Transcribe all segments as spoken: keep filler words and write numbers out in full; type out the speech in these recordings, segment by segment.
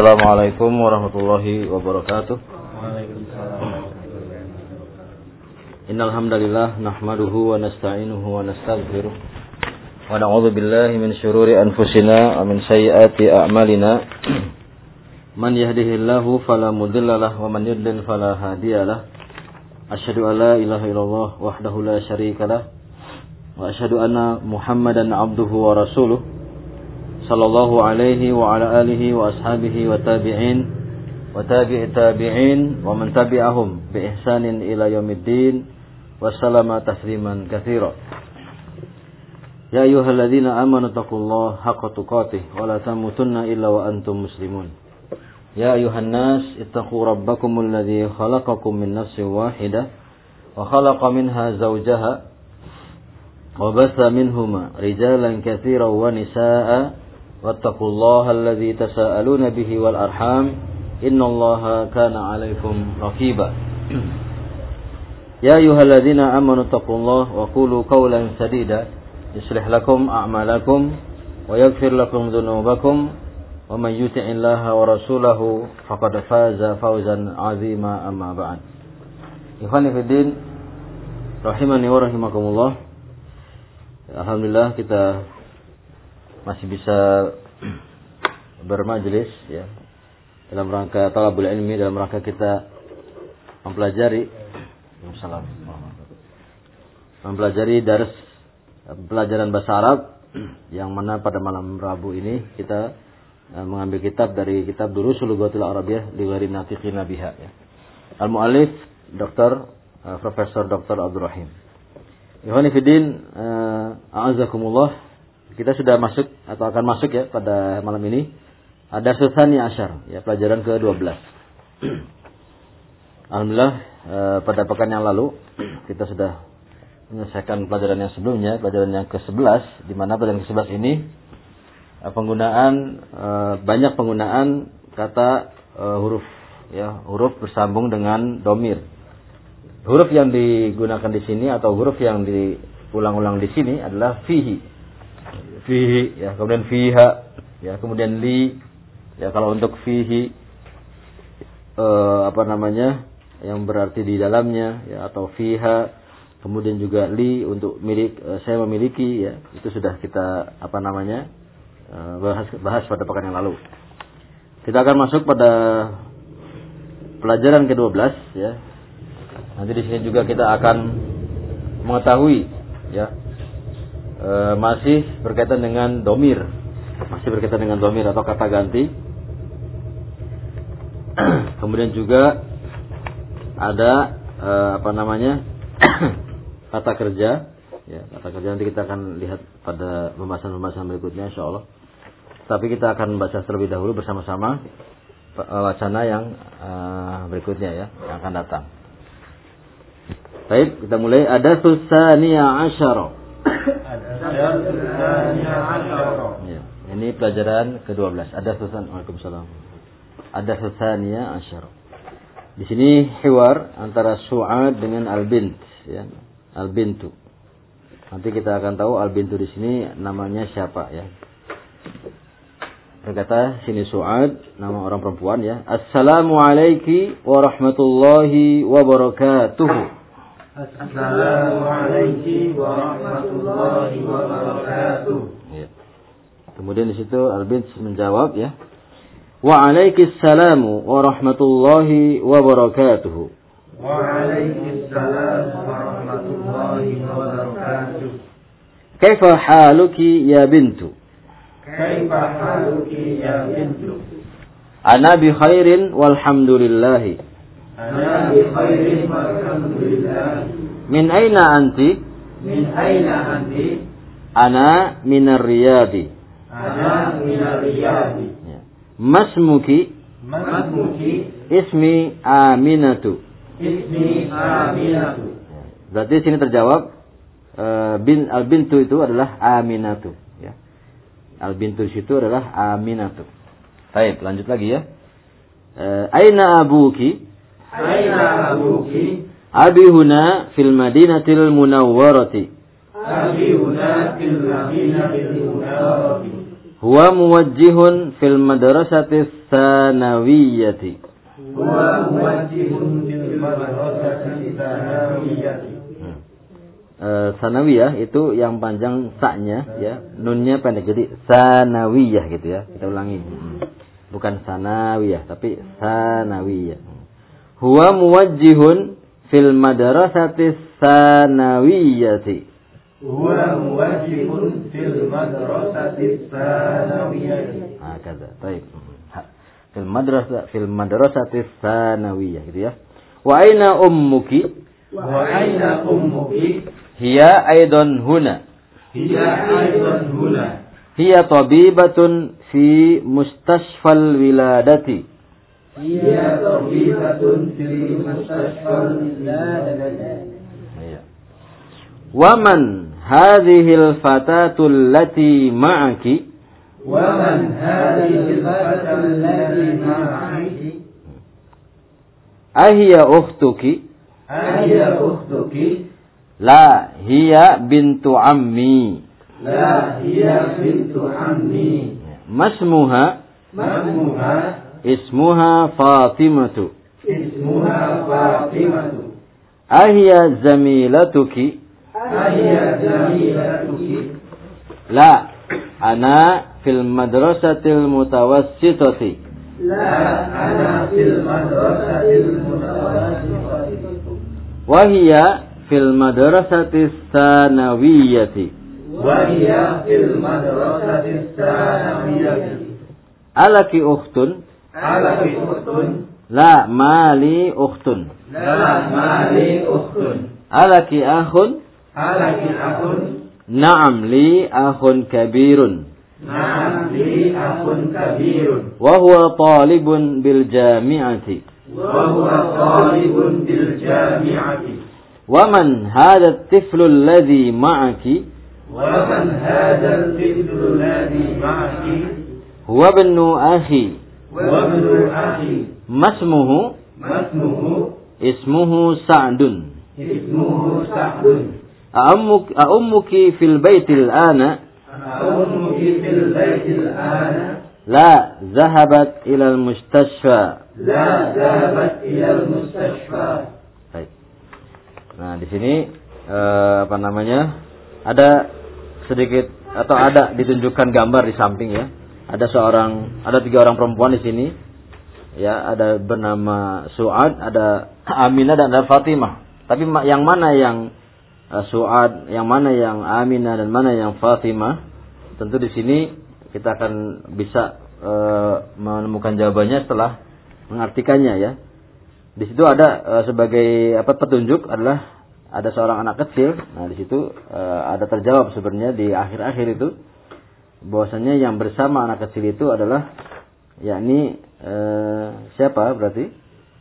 Assalamualaikum warahmatullahi wabarakatuh. Innal hamdalillah nahmaduhu wa nasta'inuhu wa nastaghfiruh wa na'udzu billahi min shururi anfusina wa min sayyiati a'malina. Man yahdihillahu fala mudhillalah wa man yudlil fala hadiyalah. Asyhadu an la ilaha illallah wahdahu la syarikalah wa asyhadu anna Muhammadan abduhu wa rasuluh. Sallallahu alaihi wa ala alihi wa ashabihi wa tabi'in wa tabi'i tabi'in wa man tabi'ahum bi ihsanin ila yaumiddin wa sallama tasliman katsira. Ya ayyuhalladzina amanu taqullaha haqqa tuqatih wa la tamutunna illa wa antum muslimun. Ya ayyuhan nas ittaqu rabbakumul ladzi khalaqakum min nafsin wahidah wa khalaqa minha zawjaha wa batha minhuma rijalan katsiran wa nisaa'a wattaqullaha alladzi tasaaluna bihi wal arham innallaha kana 'alaikum raqiba. Ya ayyuhalladzina amanu taqullaha wa qulu qawlan sadida yuslih lakum a'malakum wa yaghfir lakum dhunubakum wa may yuti'illaha wa rasulahu faqad faza fawzan 'azima amma ba'd. Ikhwani fid din rahimani wa rahimakumullah. Alhamdulillah kita masih bisa bermajelis ya dalam rangka talabul ilmi, dalam rangka kita mempelajari Salam. mempelajari dars pelajaran bahasa Arab, yang mana pada malam Rabu ini kita mengambil kitab dari kitab Durusul Lughatil Arabiyyah li ghairi natiqina biha ya. Al-muallif Doktor Profesor Doktor Abdul Rahim. Ikhwani fiddin, a'azakumullah. Kita sudah masuk atau akan masuk ya pada malam ini. Ada Tsani Asyar ya, pelajaran ke dua belas. Alhamdulillah eh, pada pekan yang lalu kita sudah menyelesaikan pelajaran yang sebelumnya, pelajaran yang ke sebelas, di mana pelajaran ke sebelas ini eh, penggunaan eh, banyak penggunaan kata eh, huruf ya, huruf bersambung dengan domir. Huruf yang digunakan di sini atau huruf yang diulang-ulang di sini adalah fihi. Fihi ya, kemudian fiha ya, kemudian li ya. Kalau untuk fihi eh, apa namanya yang berarti di dalamnya ya, atau fiha, kemudian juga li untuk milik, eh, saya memiliki ya, itu sudah kita apa namanya eh, bahas bahas pada pekan yang lalu. Kita akan masuk pada pelajaran ke dua belas ya. Nanti di sini juga kita akan mengetahui ya, E, masih berkaitan dengan domir, masih berkaitan dengan domir atau kata ganti. Kemudian juga ada e, apa namanya kata kerja, ya, kata kerja nanti kita akan lihat pada pembahasan-pembahasan berikutnya, insyaallah. Tapi kita akan membaca terlebih dahulu bersama-sama wacana yang e, berikutnya ya, yang akan datang. Baik, kita mulai. Ada Tsaniya Asyara. Ya, ini pelajaran ke dua belas. Ada Tsaniya. Waalaikumsalam. Ada Tsaniya Asyara. Di sini hiwar antara Su'ad dengan Al-Bint ya. Al-Bintu. Nanti kita akan tahu Al-Bintu di sini namanya siapa ya. Berkata sini Su'ad, nama orang perempuan ya. Assalamualaikum warahmatullahi wabarakatuh. Assalamualaikum warahmatullahi wabarakatuh. Ya. Kemudian di situ Al-Bint menjawab ya. Waalaikumsalam warahmatullahi wabarakatuh. Waalaikumsalam warahmatullahi wabarakatuh. Kaifa haluki ya bintu? Kaifa haluki ya bintu? Ana bi khairin walhamdulillah. Ana bi khairin walhamdulillah. Min aina anti? Min aina anti? Ana minar riyadi. Ana minar riyadi. Ya. Masmuki? Masmuki? Ismi Aminatu. Ismi Aminatu. Ya. Berarti sini terjawab uh, bin al-bintu itu adalah Aminatu ya. Al-bintu itu adalah Aminatu. Baik, lanjut lagi ya. Uh, aina abuki? Aina abuki? Abi huna fil Madinatil Munawwarati. Abi huna fil Madinatil Munawwarati. Huwa muwajjihun fil madrasati tsanawiyyati. Huwa muwajjihun fil madrasati tsanawiyyati. Uh, sanawiyah itu yang panjang sa-nya ya, nunnya pendek jadi sanawiyah gitu ya. Kita ulangi. Bukan sanawiyah tapi sanawiyah. Huwa muwajjihun fil madrasati sanawiyyati. Huwa muwajjihun fil madrasati sanawiyyati. Ah, kata. Baik. Fil madrasah fil madrasati sanawiyah gitu ya. Wa aina ummuki? Wa aina ummuki? Hiya aidan huna. Hiya aidan huna. Hiya tabibatun fi mustashfal wiladati. Hiya tabibatun fi mustashfal wiladati. Wa man hadhihi al-fatatu allati ma'aki? Wa man hadhihi al-fatatu allati ma'aki? Ahiya ukhtuki? Ahiya ukhtuki? La, hiya bintu ammi. La, hiya bintu ammi. Masmuha? Masmuha? Ismuha Fatimatu. Ismuha Fatimatu. Ahiya zamilatuki? Ahiya zamilatuki? La, ana fil madrasatil mutawassitati. La, ana fil madrasatil mutawassitati. Wahiya fil madrasati tsanawiyyati. Wahiya fil madrasati tsanawiyyati. Alaki ukhtun? Alaki ukhtun? La, mali ukhtun. La, mali ukhtun. Alaki akhun? Alaki akhun? Na'am, li akhun kabirun. Na'am, li akhun kabirun. Wa huwa talibun bil jami'ati. Wa huwa talibun bil jami'ati. ومن هذا الطفل الذي معك؟ ومن هذا الطفل الذي معك؟ هو ابن أخي. هو ابن أخي. ما اسمه؟ ما اسمه؟ اسمه سعد. اسمه سعد. أأمك أأمك في البيت الآن؟ أأمك في البيت الآن؟ لا، ذهبت إلى المستشفى. لا، ذهبت إلى المستشفى. Nah, di sini eh, apa namanya? Ada sedikit atau ada ditunjukkan gambar di samping ya. Ada seorang, ada tiga orang perempuan di sini. Ya, ada bernama Su'ad, ada Aminah dan ada Fatimah. Tapi yang mana yang uh, Su'ad, yang mana yang Aminah dan mana yang Fatimah? Tentu di sini kita akan bisa uh, menemukan jawabannya setelah mengartikannya ya. Di situ ada uh, sebagai apa petunjuk adalah ada seorang anak kecil. Nah, di situ uh, ada terjawab sebenarnya di akhir-akhir itu bahwasanya yang bersama anak kecil itu adalah yakni uh, siapa berarti?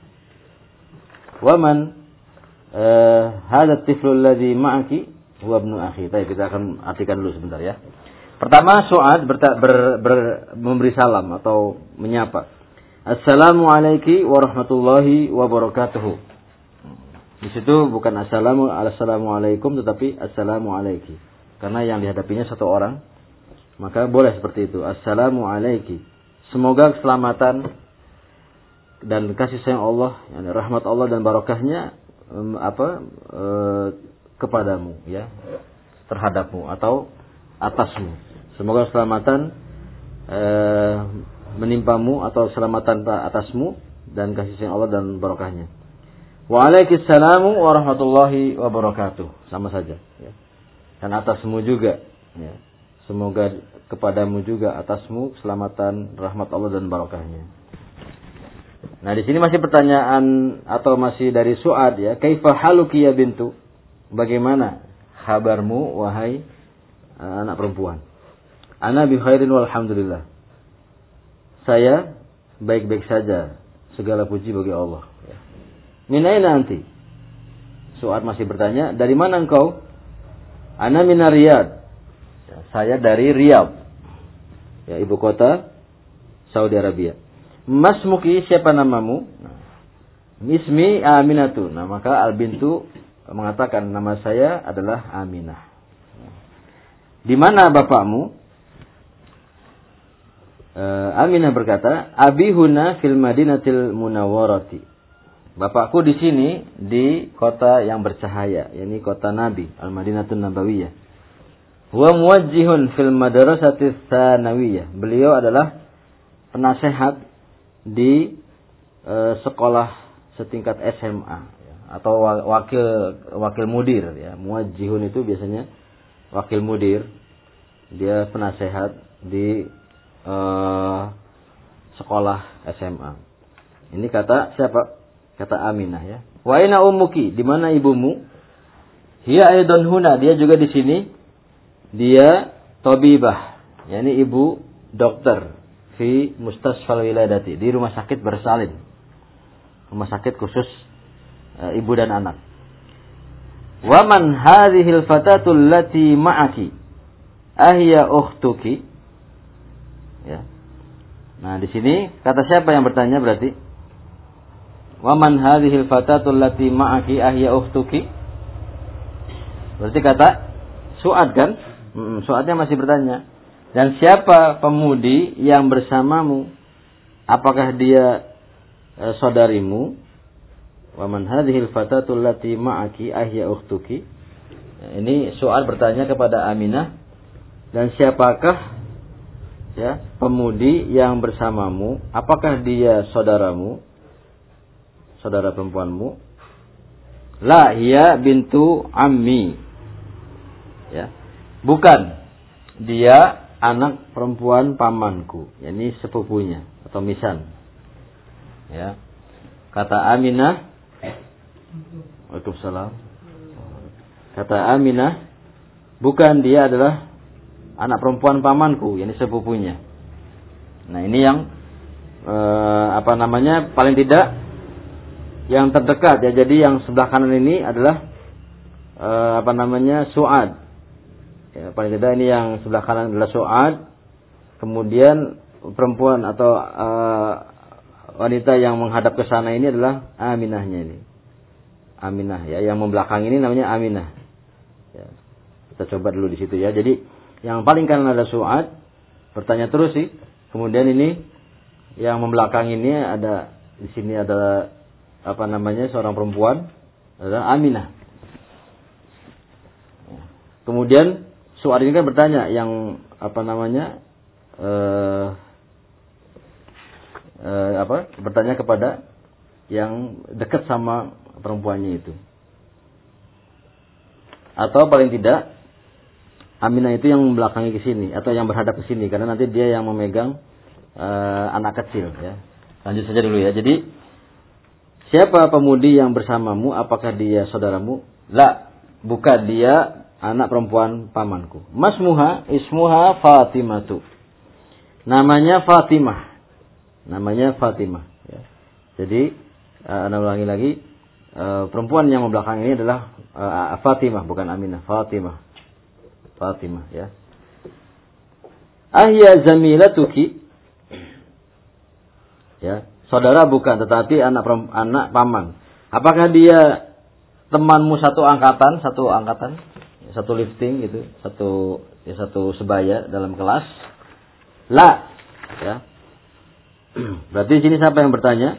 Waman uh, hadha at-tiflu alladhi ma'aki huwa ibnu akhi. Baik, kita akan artikan dulu sebentar ya. Pertama, Su'ad ber, ber, ber, memberi salam atau menyapa. Assalamualaikum warahmatullahi wabarakatuh. Di situ bukan assalamu assalamualaikum tetapi assalamualaikum. Karena yang dihadapinya satu orang, maka boleh seperti itu. Assalamualaikum. Semoga keselamatan dan kasih sayang Allah, yani rahmat Allah dan barakahnya um, apa e, kepadamu ya, terhadapmu atau atasmu. Semoga keselamatan e, menimpamu atau keselamatan atasmu dan kasih sayang Allah dan barakahnya. Waalaikumsalam warahmatullahi wabarakatuh. Sama saja ya. Dan atasmu juga ya. Semoga kepadamu juga atasmu keselamatan rahmat Allah dan barakahnya. Nah, di sini masih pertanyaan atau masih dari Su'ad ya. Kaifa haluki ya bintu? Bagaimana kabarmu wahai uh, anak perempuan? Ana bi khairin walhamdulillah. Saya baik-baik saja. Segala puji bagi Allah. Min aina anti? Su'ad masih bertanya, dari mana engkau? Ana min Riyadh. Ya, saya dari Riyadh. Ya, ibu kota Saudi Arabia. Masmuki, siapa namamu? Nah, Ismi Aminatu. Nah, maka Al-Bintu mengatakan nama saya adalah Aminah. Di mana bapakmu? Uh, Aminah berkata, Abi huna fil Madinatil Munawwarati. Bapakku di sini di kota yang bercahaya, yakni kota Nabi, Al-Madinatul Nabawiyah. Huwa muwajjihun fil madrasatis tsanawiyah. Beliau adalah penasehat di uh, sekolah setingkat S M A ya, atau wakil wakil mudir ya. Muwajjihun itu biasanya wakil mudir. Dia penasehat di Uh, sekolah S M A. Ini kata siapa? Kata Aminah ya. Wa aina ummuki? Di mana ibumu? Hiya aidan huna. Dia juga di sini. Dia tabibah, yakni ibu dokter fi mustasfal wiladati, di rumah sakit bersalin. Rumah sakit khusus uh, ibu dan anak. Wa man hadhil fatatul lati ma'aki? Ahiya ukhtuki? Ya. Nah, di sini kata siapa yang bertanya berarti? Wa man hadhil fatatul lati ma'aki ahya ukhtuki? Berarti kata Su'ad kan? Hmm, Su'adnya masih bertanya. Dan siapa pemudi yang bersamamu? Apakah dia e, saudarimu? Wa man hadhil fatatul lati ma'aki ahya ukhtuki? Ya, ini Su'ad bertanya kepada Aminah, dan siapakah ya pemudi yang bersamamu, apakah dia saudaramu, saudara perempuanmu? La hiya bintu ammi. Ya, bukan, dia anak perempuan pamanku, yakni sepupunya atau misan. Ya, kata Aminah, Waalaikumsalam. Kata Aminah, bukan, dia adalah anak perempuan pamanku, yakni sepupunya. Nah, ini yang eh, apa namanya paling tidak yang terdekat ya. Jadi yang sebelah kanan ini adalah eh, apa namanya Su'ad. Ya, paling tidak ini yang sebelah kanan adalah Su'ad. Kemudian perempuan atau eh, wanita yang menghadap ke sana ini adalah Aminahnya ini. Aminah ya, yang membelakang ini namanya Aminah. Ya, kita coba dulu di situ ya. Jadi yang paling kanan ada Su'ad, bertanya terus sih. Kemudian ini yang membelakang ini ada, di sini ada apa namanya seorang perempuan, adalah Aminah. Kemudian Su'ad ini kan bertanya yang apa namanya eh, eh, apa? Bertanya kepada yang dekat sama perempuannya itu. Atau paling tidak Aminah itu yang membelakangi ke sini atau yang berhadap ke sini, karena nanti dia yang memegang uh, anak kecil ya. Lanjut saja dulu ya. Jadi siapa pemudi yang bersamamu, apakah dia saudaramu? La, bukan, dia anak perempuan pamanku. Masmuha ismuha Fatimatu. Namanya Fatimah. Namanya Fatimah ya. Jadi uh, ana ulangi lagi, uh, perempuan yang membelakangi ini adalah uh, Fatimah, bukan Aminah, Fatimah. Fatimah ya. Ahya zamilatuki? Ya, saudara bukan, tetapi anak anak paman. Apakah dia temanmu satu angkatan, satu angkatan, satu lifting gitu, satu ya satu sebaya dalam kelas? La, ya. Berarti di sini siapa yang bertanya?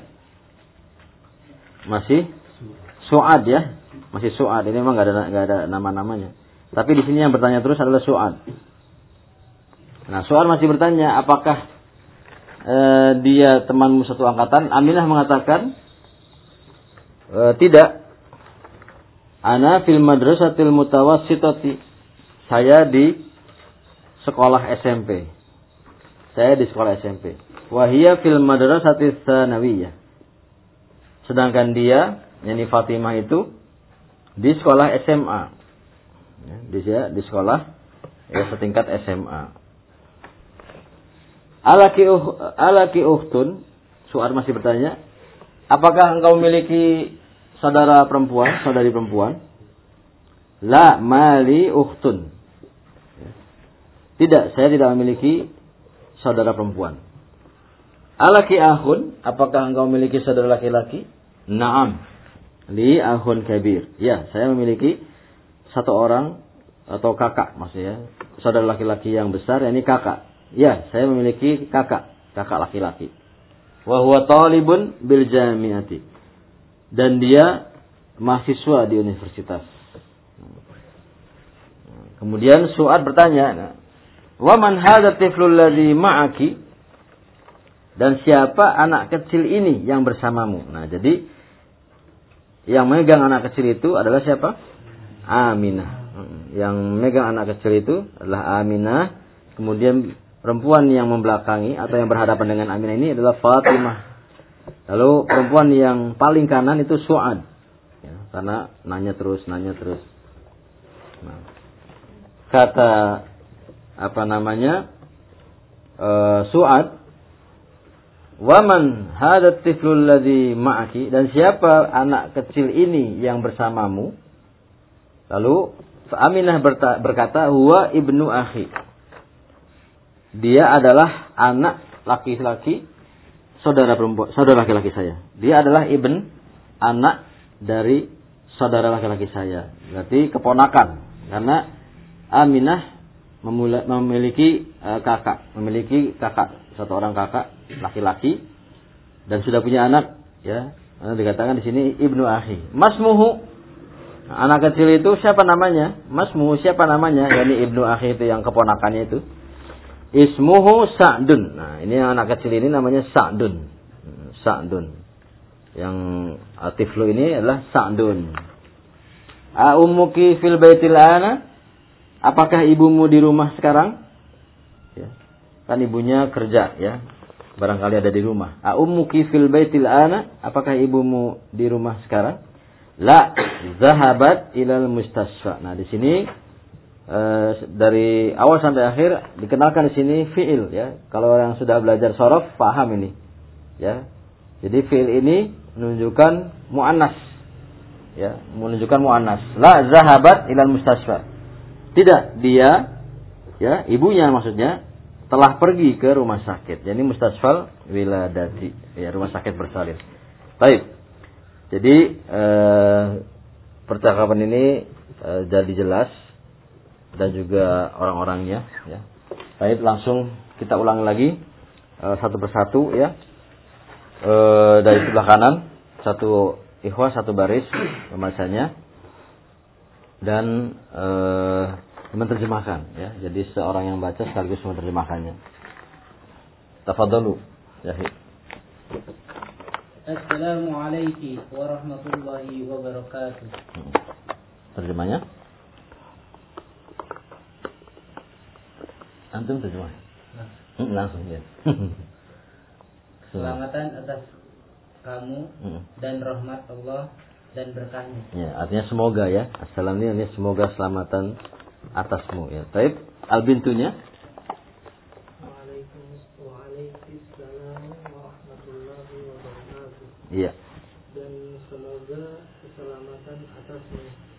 Masih Su'ad ya, masih Su'ad. Ini memang nggak ada nggak ada nama-namanya. Tapi di sini yang bertanya terus adalah Su'ad. Nah, Su'ad masih bertanya, apakah e, dia temanmu satu angkatan? Aminah mengatakan, e, tidak. Ana fil madrasatil mutawassitati. Saya di sekolah S M P. Saya di sekolah S M P. Wa hiya fil madrasatis tsanawiyah. Sedangkan dia, yakni Fatimah itu di sekolah S M A. Ya, dia di sekolah ya, setingkat S M A. Alaki uh, alaki ukhtun? Su'ad masih bertanya, apakah engkau memiliki saudara perempuan, saudari perempuan? La mali ukhtun. Tidak, saya tidak memiliki saudara perempuan. Alaki akhun? Apakah engkau memiliki saudara laki-laki? Naam. Li akhun kabir. Ya, saya memiliki satu orang atau kakak maksudnya, saudara laki-laki yang besar, ini kakak. Ya, saya memiliki kakak, kakak laki-laki. Wa huwa talibun bil jami'ati. Dan dia mahasiswa di universitas. Kemudian Su'ad bertanya, "Wa man hadha tiflul ladzi ma'aki?" Dan siapa anak kecil ini yang bersamamu? Nah, jadi yang megang anak kecil itu adalah siapa? Aminah. Yang megang anak kecil itu adalah Aminah. Kemudian perempuan yang membelakangi atau yang berhadapan dengan Aminah ini adalah Fatimah. Lalu perempuan yang paling kanan itu Su'ad. Ya, karena nanya terus, nanya terus. Nah, kata apa namanya? Uh, Su'ad, "Waman hadat tiflul ladzi ma'aki?" Dan siapa anak kecil ini yang bersamamu? Lalu Aminah berkata, "Huwa ibnu akhi." Dia adalah anak laki-laki saudara perempuan, saudara laki-laki saya. Dia adalah ibn, anak dari saudara laki-laki saya. Berarti keponakan. Karena Aminah memiliki uh, kakak, memiliki kakak, satu orang kakak laki-laki dan sudah punya anak, ya. Dikatakan di sini ibnu akhi. Masmuhu, anak kecil itu siapa namanya? Masmuhu, siapa namanya? Yani ibnu akhi itu yang keponakannya itu. Ismuhu Sa'dun. Nah, ini anak kecil ini namanya Sa'dun. Sa'dun. Yang tiflu ini adalah Sa'dun. A ummuki fil baitil ana? Apakah ibumu di rumah sekarang? Ya. Kan ibunya kerja, ya. Barangkali ada di rumah. A ummuki fil baitil ana? Apakah ibumu di rumah sekarang? La, zahabat ilal mustasfa. Nah, di sini e, dari awal sampai akhir dikenalkan di sini fiil, ya. Kalau orang sudah belajar shorof paham ini, ya. Jadi fiil ini menunjukkan muannas, ya, menunjukkan muannas. La zahabat ilal mustasfa. Tidak, dia, ya, ibunya maksudnya telah pergi ke rumah sakit. Jadi mustasfal wiladati, ya, rumah sakit bersalin. Baik. Jadi eh, percakapan ini eh, jadi jelas dan juga orang-orangnya, ya. Baik, langsung kita ulang lagi eh, satu persatu, ya. Eh, dari sebelah kanan satu ikhwah satu baris pembacanya dan eh, menerjemahkan, ya. Jadi seorang yang baca sekaligus menerjemahkannya. Tafadhalu, Yahid. Assalamualaikum warahmatullahi wabarakatuh. Terjemahnya? Antum terjemah? Nah. Langsung, ya. Selamatan atas kamu dan rahmat Allah dan berkahnya. Ya, artinya semoga, ya. Assalam ini artinya semoga selamatan atasmu, ya. Baik, albintunya. Iya. Dan semoga keselamatan atasmu,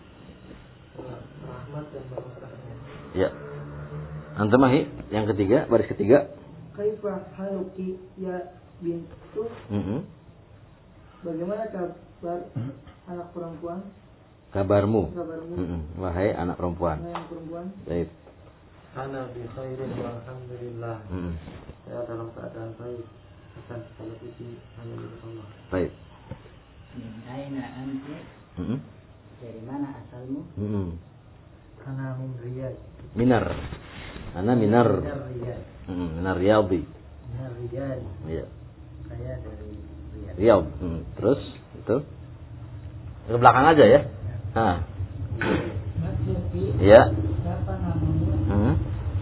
rahmat dan barakahnya. Iya. Antum ahi, yang ketiga, baris ketiga. Kaifa haluki ya bintu? Mm-hmm. Bagaimana kabar anak perempuan? Kabarmu. Kabarmu. Mm-hmm. Wahai anak perempuan. Wahai anak perempuan. Baik. Ana bi khairin walhamdulillah. Mm-hmm. Saya dalam keadaan baik. Akan segala puji hanya milik Allah. Baik. Min aina anti? Mm-hmm. Dari mana asalmu? Mm-hmm. Ana min Riyadh. Minar. Ana minar. Minar Riyadh. Mm-hmm. Minar Riyadhi. Minar Riyadh. Iya. Saya dari Riyadh. Riyadh. Hmm. Terus itu ke belakang aja, ya. Nah. Iya. Siapa namamu? Hmm.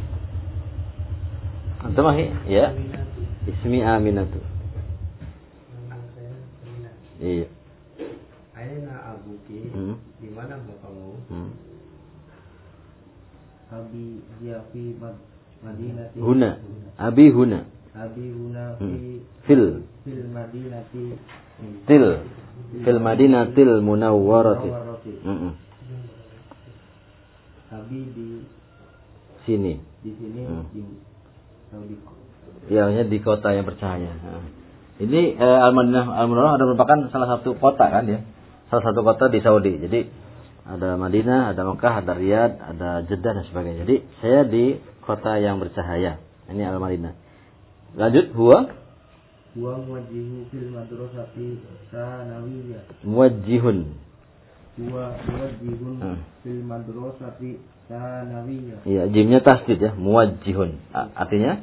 Antum ahi, ya. Ismi Aminatu. Nama saya Aminah. Iya. Aina abuki? Hmm. Di mana bapakmu? Hmm. Abi dia fi Madinati. Huna. Abi huna. Abi huna fi Hmm. Fil. fil Madinati. Til. Fil Madinatil Munawwarati. Munawwarati. Mm-mm. Abi di Sini. di sini Hmm. di Saudi. Ya, di kota yang bercahaya. Nah. Ini eh, Al-Madinah Al-Munawwarah ada merupakan salah satu kota, kan, ya. Salah satu kota di Saudi. Jadi ada Madinah, ada Mekah, ada Riyadh, ada Jeddah dan sebagainya. Jadi saya di kota yang bercahaya, Ini al-Madinah. Lanjut, huwa Huwa muwajjihu fil madrasati sanawiyah. muwajjihun. Huwa muwajjihun Hmm. fil madrasati sanawiyah. Iya, jimnya tasdid ya, muwajjihun. A- Artinya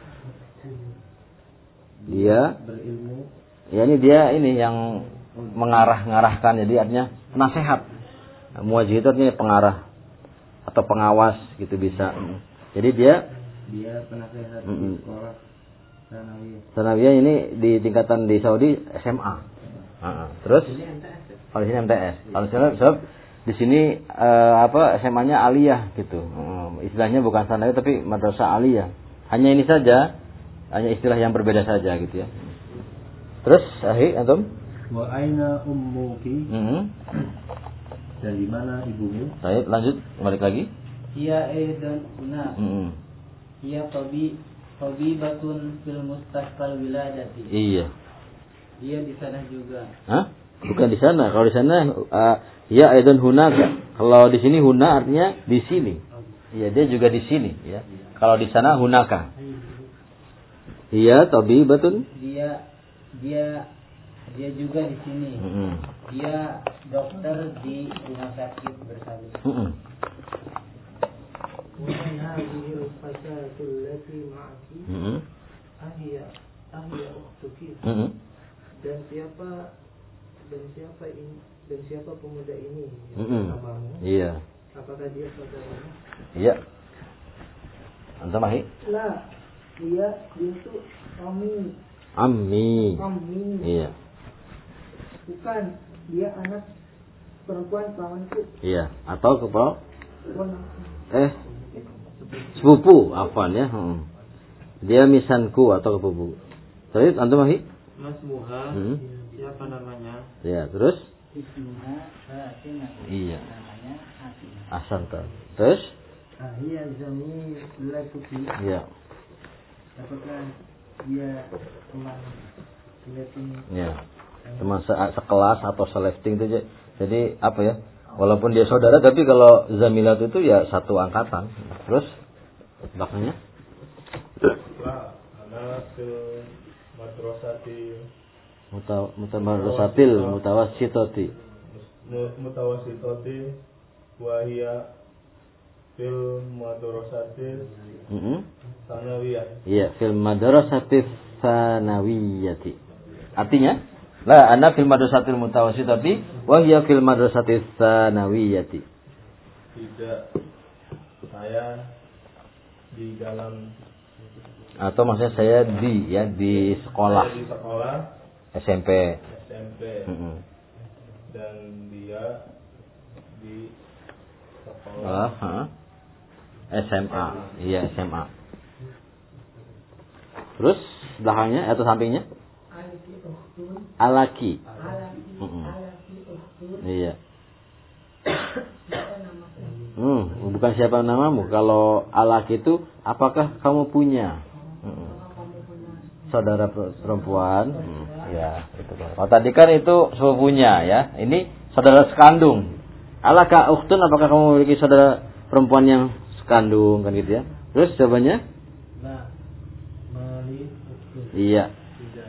dia Berilmu. ya ini dia ini yang mengarah-ngarahkan, jadi artinya nasihat. Muwajjih itu artinya pengarah atau pengawas gitu bisa. Jadi dia Dia penasehat Mm-mm. di sekolah sanawiyah. sanawiyah ini di tingkatan di Saudi S M A. Heeh. Terus kalau di sini M T S. Kalau sebab sebab di sini eh, apa S M A-nya aliyah gitu. Hmm, istilahnya bukan sanawiyah tapi madrasah aliyah. Hanya ini saja, hanya istilah yang berbeda saja gitu ya. Terus ahi antum? Wa aina ummuki? Heeh. Dan di mana ibumu? Baik, lanjut balik lagi. Hiya aidan huna. Heeh. Hiya tabi tabibatun fil mustashfal wiladati. Iya. Dia di sana juga. Hah? Bukan di sana. Kalau di sana uh, ya aidan hunaka. Kalau di sini huna artinya di sini. Iya, dia juga di sini ya. Kalau di sana hunaka. Iya, tabibatun. Dia dia dia juga di sini. Heeh. Dia dokter di rumah sakit bersalin. Heeh. ومن هذه الفتاة التي معك Heeh. أهي أهي أختك Heeh. dan siapa dan siapa ini dan siapa pemuda ini yang Heeh. bersamamu? Iya. Apakah dia saudaramu? Iya. Antum ahi? La, dia bintu Ami. Ammi. Ami. Iya. Bukan, dia anak perempuan pamanku. Iya. Atau kepala Wana. eh sepupu afwan ya. Heeh. Dia misanku atau kepupu. Terus antum ahi? Mas Muha. Hmm. Siapa namanya? Ya, terus? Ismuha Fatimah. Iya. Namanya Fatimah. Asanta. Terus? Ahia zami lakuki. Iya. Apakah dia teman seleting? Ya. Teman se- sekelas atau selefting itu j- jadi apa ya? Walaupun dia saudara tapi kalau zamilat itu ya satu angkatan. Terus belakangnya? La ana fil madrasati Muta mutamadrasatil mutawassitati. mu- mutawassitati wa hiya fil madrasati Heeh. sanawiyah. Iya, fil madrasatis tsanawiyati. Artinya, la ana fil madrasatil mutawassitati wa hiya fil madrasatis tsanawiyati. Tidak, saya di dalam Atau maksudnya saya di ya di sekolah saya di sekolah S M P. S M P Heeh. dan dia di sekolah Ah, heeh. S M A. Iya, S M A. Terus belakangnya atau sampingnya? Alaki. Heeh. Iya. Hmm, bukan siapa namamu. Kalau alaki itu apakah kamu punya hmm. saudara perempuan? Hmm, ya, itu. Kalau tadi kan itu sepupunya ya. Ini saudara sekandung. Alaka ukhtun, apakah kamu memiliki saudara perempuan yang sekandung kan gitu ya? Terus jawabannya? La mali uktu. Iya. Tidak.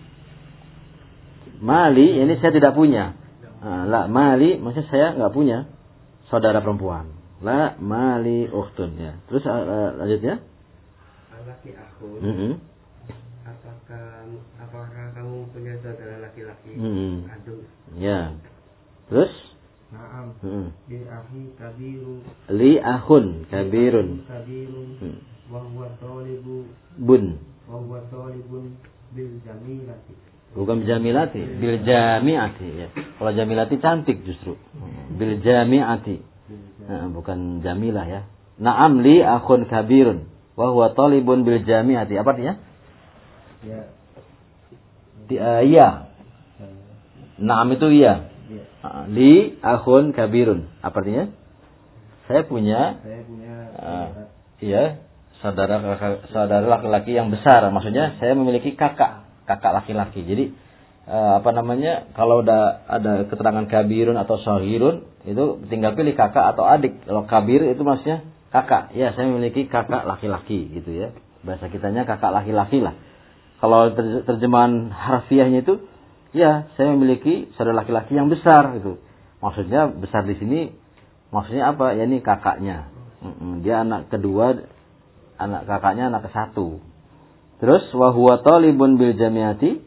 Mali ini saya tidak punya. Nah, la mali maksudnya saya nggak punya saudara perempuan. La mali ukhtun ya. Terus uh, lanjutnya? Alaki aku. Mm-hmm. Apakah apakah kamu punya saudara laki-laki? Mm-hmm. Aduh. Ya. Terus? Naam. Mm-hmm. Di akhi kabiru. Li ahun kabirun. Kabirun. Hmm. Wa huwa talibu. Bun. Wa huwa talibun bil jamilati. Bukan jamilati, bil jamiati ya. Kalau jamilati cantik justru. Bil jamiati. Nah, bukan jamilah ya. Naam li akhun kabirun wa huwa talibun bil jamiati. Apa artinya? Ya. Di, uh, iya. Naam itu iya. Ya. Uh, li akhun kabirun. Apa artinya? Saya punya Saya punya uh, iya, saudara kakak, saudara laki-laki yang besar. Maksudnya saya memiliki kakak, kakak laki-laki. Jadi uh, apa namanya? Kalau udah ada keterangan kabirun atau shahirun, itu tinggal pilih kakak atau adik. Kalau kabir itu maksudnya kakak. Ya, saya memiliki kakak laki-laki gitu ya. Bahasa kitanya kakak laki-laki lah. Kalau terjemahan harfiahnya itu, ya saya memiliki saudara laki-laki yang besar gitu. Maksudnya besar di sini, maksudnya apa? Ya ini kakaknya. Dia anak kedua, anak kakaknya anak ke satu. Terus wa huwa talibun bil jamiati.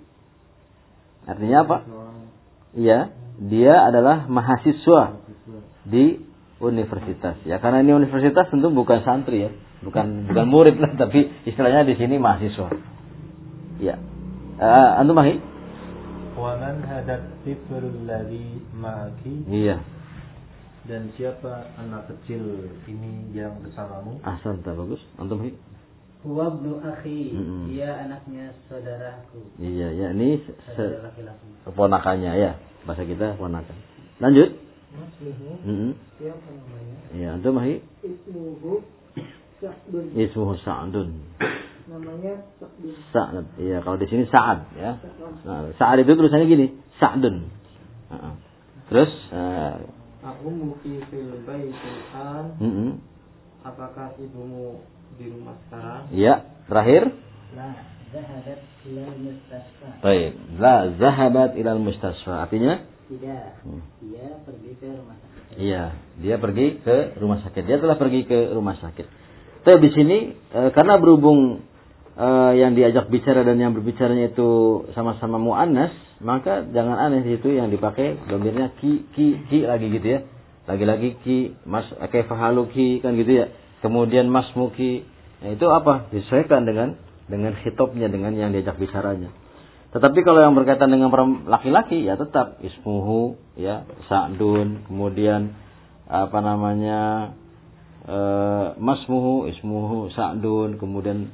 Artinya apa? Iya, dia adalah mahasiswa di universitas. Ya, karena ini universitas tentu bukan santri ya, bukan bukan murid lah, tapi istilahnya di sini mahasiswa. Ya. Uh, antum mahi? Wa man hadat tiflul ladzi ma'aki. Iya. Dan siapa anak kecil ini yang bersamamu? Ahsan, tak bagus. Antum mahi? Huwa ibnu akhi, Mm-mm. dia anaknya saudaraku. Iya, ya ini Saudara laki-laki. keponakannya ya, bahasa kita ponakan. Lanjut. Masmuhu, Mm-hmm. siapa namanya? Iya, antum mahi? Ismuhu Sa'dun. Ismuhu Sa'dun. Namanya Sa'dun. Sa'ad. Iya, kalau di sini Sa'ad ya. Nah, Sa'ad itu tulisannya gini, Sa'dun. Uh-uh. Terus uh, Ahumuki fil baitil an. mm-hmm. Apakah ibumu di rumah sekarang? Iya, terakhir. La zahabat ila mustasfa. Baik. La zahabat ilal mustasfa. Artinya? Tidak. Hmm. Dia pergi ke rumah sakit. Iya, dia pergi ke rumah sakit. Dia telah pergi ke rumah sakit. Tapi di sini e, karena berhubung e, yang diajak bicara dan yang berbicaranya itu sama-sama muannas, maka jangan aneh di situ yang dipakai domirnya ki ki ki lagi gitu ya. Lagi-lagi ki, mas kaifa haluki kan gitu ya. Kemudian masmuki. Nah, itu apa? Disesuaikan dengan dengan khitobnya, dengan yang diajak bicaranya. Tetapi kalau yang berkaitan dengan laki-laki ya tetap ismuhu ya Sa'dun, kemudian apa namanya e, masmuhu ismuhu Sa'dun, kemudian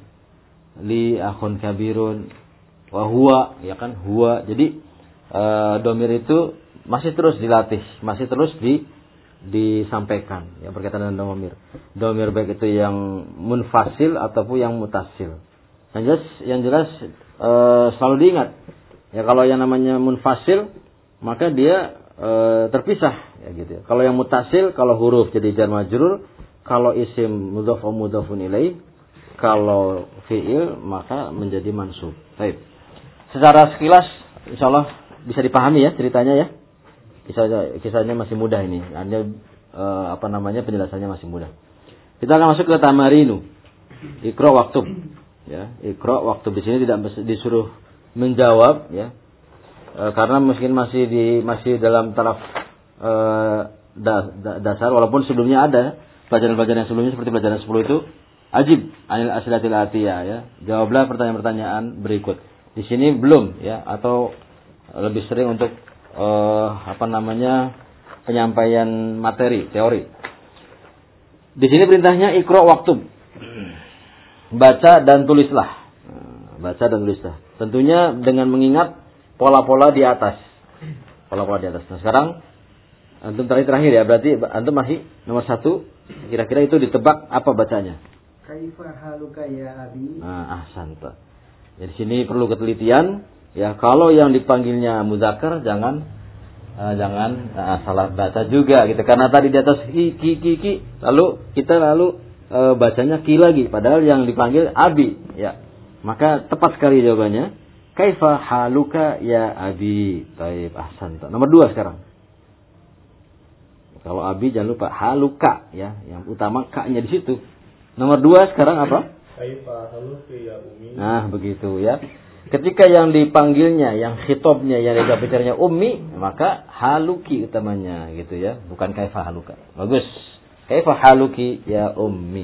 li akhun kabirun wa huwa ya kan huwa. Jadi e, domir itu masih terus dilatih, masih terus di disampaikan yang berkaitan dengan domir. Domir baik itu yang munfasil ataupun yang mutasil. Yang jelas, yang jelas e, selalu diingat ya kalau yang namanya munfasil maka dia e, terpisah ya gitu. Ya. Kalau yang mutasil kalau huruf jadi jar majrur, kalau isim mudhaf wa mudhafun ilaih, kalau fiil maka menjadi mansub. Baik. Secara sekilas insyaallah bisa dipahami ya ceritanya ya. Kisahnya, kisahnya masih mudah ini. Hanya e, apa namanya penjelasannya masih mudah. Kita akan masuk ke tamarinu. Iqra waktub. Ya, Iqra waktu di sini tidak disuruh menjawab ya. E, karena mungkin masih di masih dalam taraf e, da, da, dasar walaupun sebelumnya ada pelajaran-pelajaran yang sebelumnya seperti pelajaran sepuluh itu ajib anil asilatil atiyah ya. Jawablah pertanyaan-pertanyaan berikut. Di sini belum ya atau lebih sering untuk e, apa namanya penyampaian materi, teori. Di sini perintahnya Iqra waktub. Baca dan tulislah. Baca dan tulislah. Tentunya dengan mengingat pola-pola di atas. Pola-pola di atas. Nah sekarang antum terakhir terakhir ya. Berarti antum masih nomor satu. Kira-kira itu ditebak apa bacanya? Kaifa haluka ya abi? Nah, ahsanta. Jadi sini perlu ketelitian. Ya kalau yang dipanggilnya muzakkar jangan uh, jangan uh, salah baca juga gitu. Karena tadi di atas ki ki ki, ki lalu kita lalu E, bacanya ki lagi padahal yang dipanggil abi ya. Maka tepat sekali jawabannya kaifa haluka ya abi. Baik, ahsan. Nomor dua sekarang. Kalau abi jangan lupa haluka ya, yang utama ka-nya di situ. Nomor dua sekarang apa? Kaifa haluki ya ummi. Nah, begitu ya. Ketika yang dipanggilnya, yang khitobnya, yang diajak bicaranya ummi, maka haluki utamanya gitu ya, bukan kaifa haluka. Bagus. Kaifa haluki ya ummi.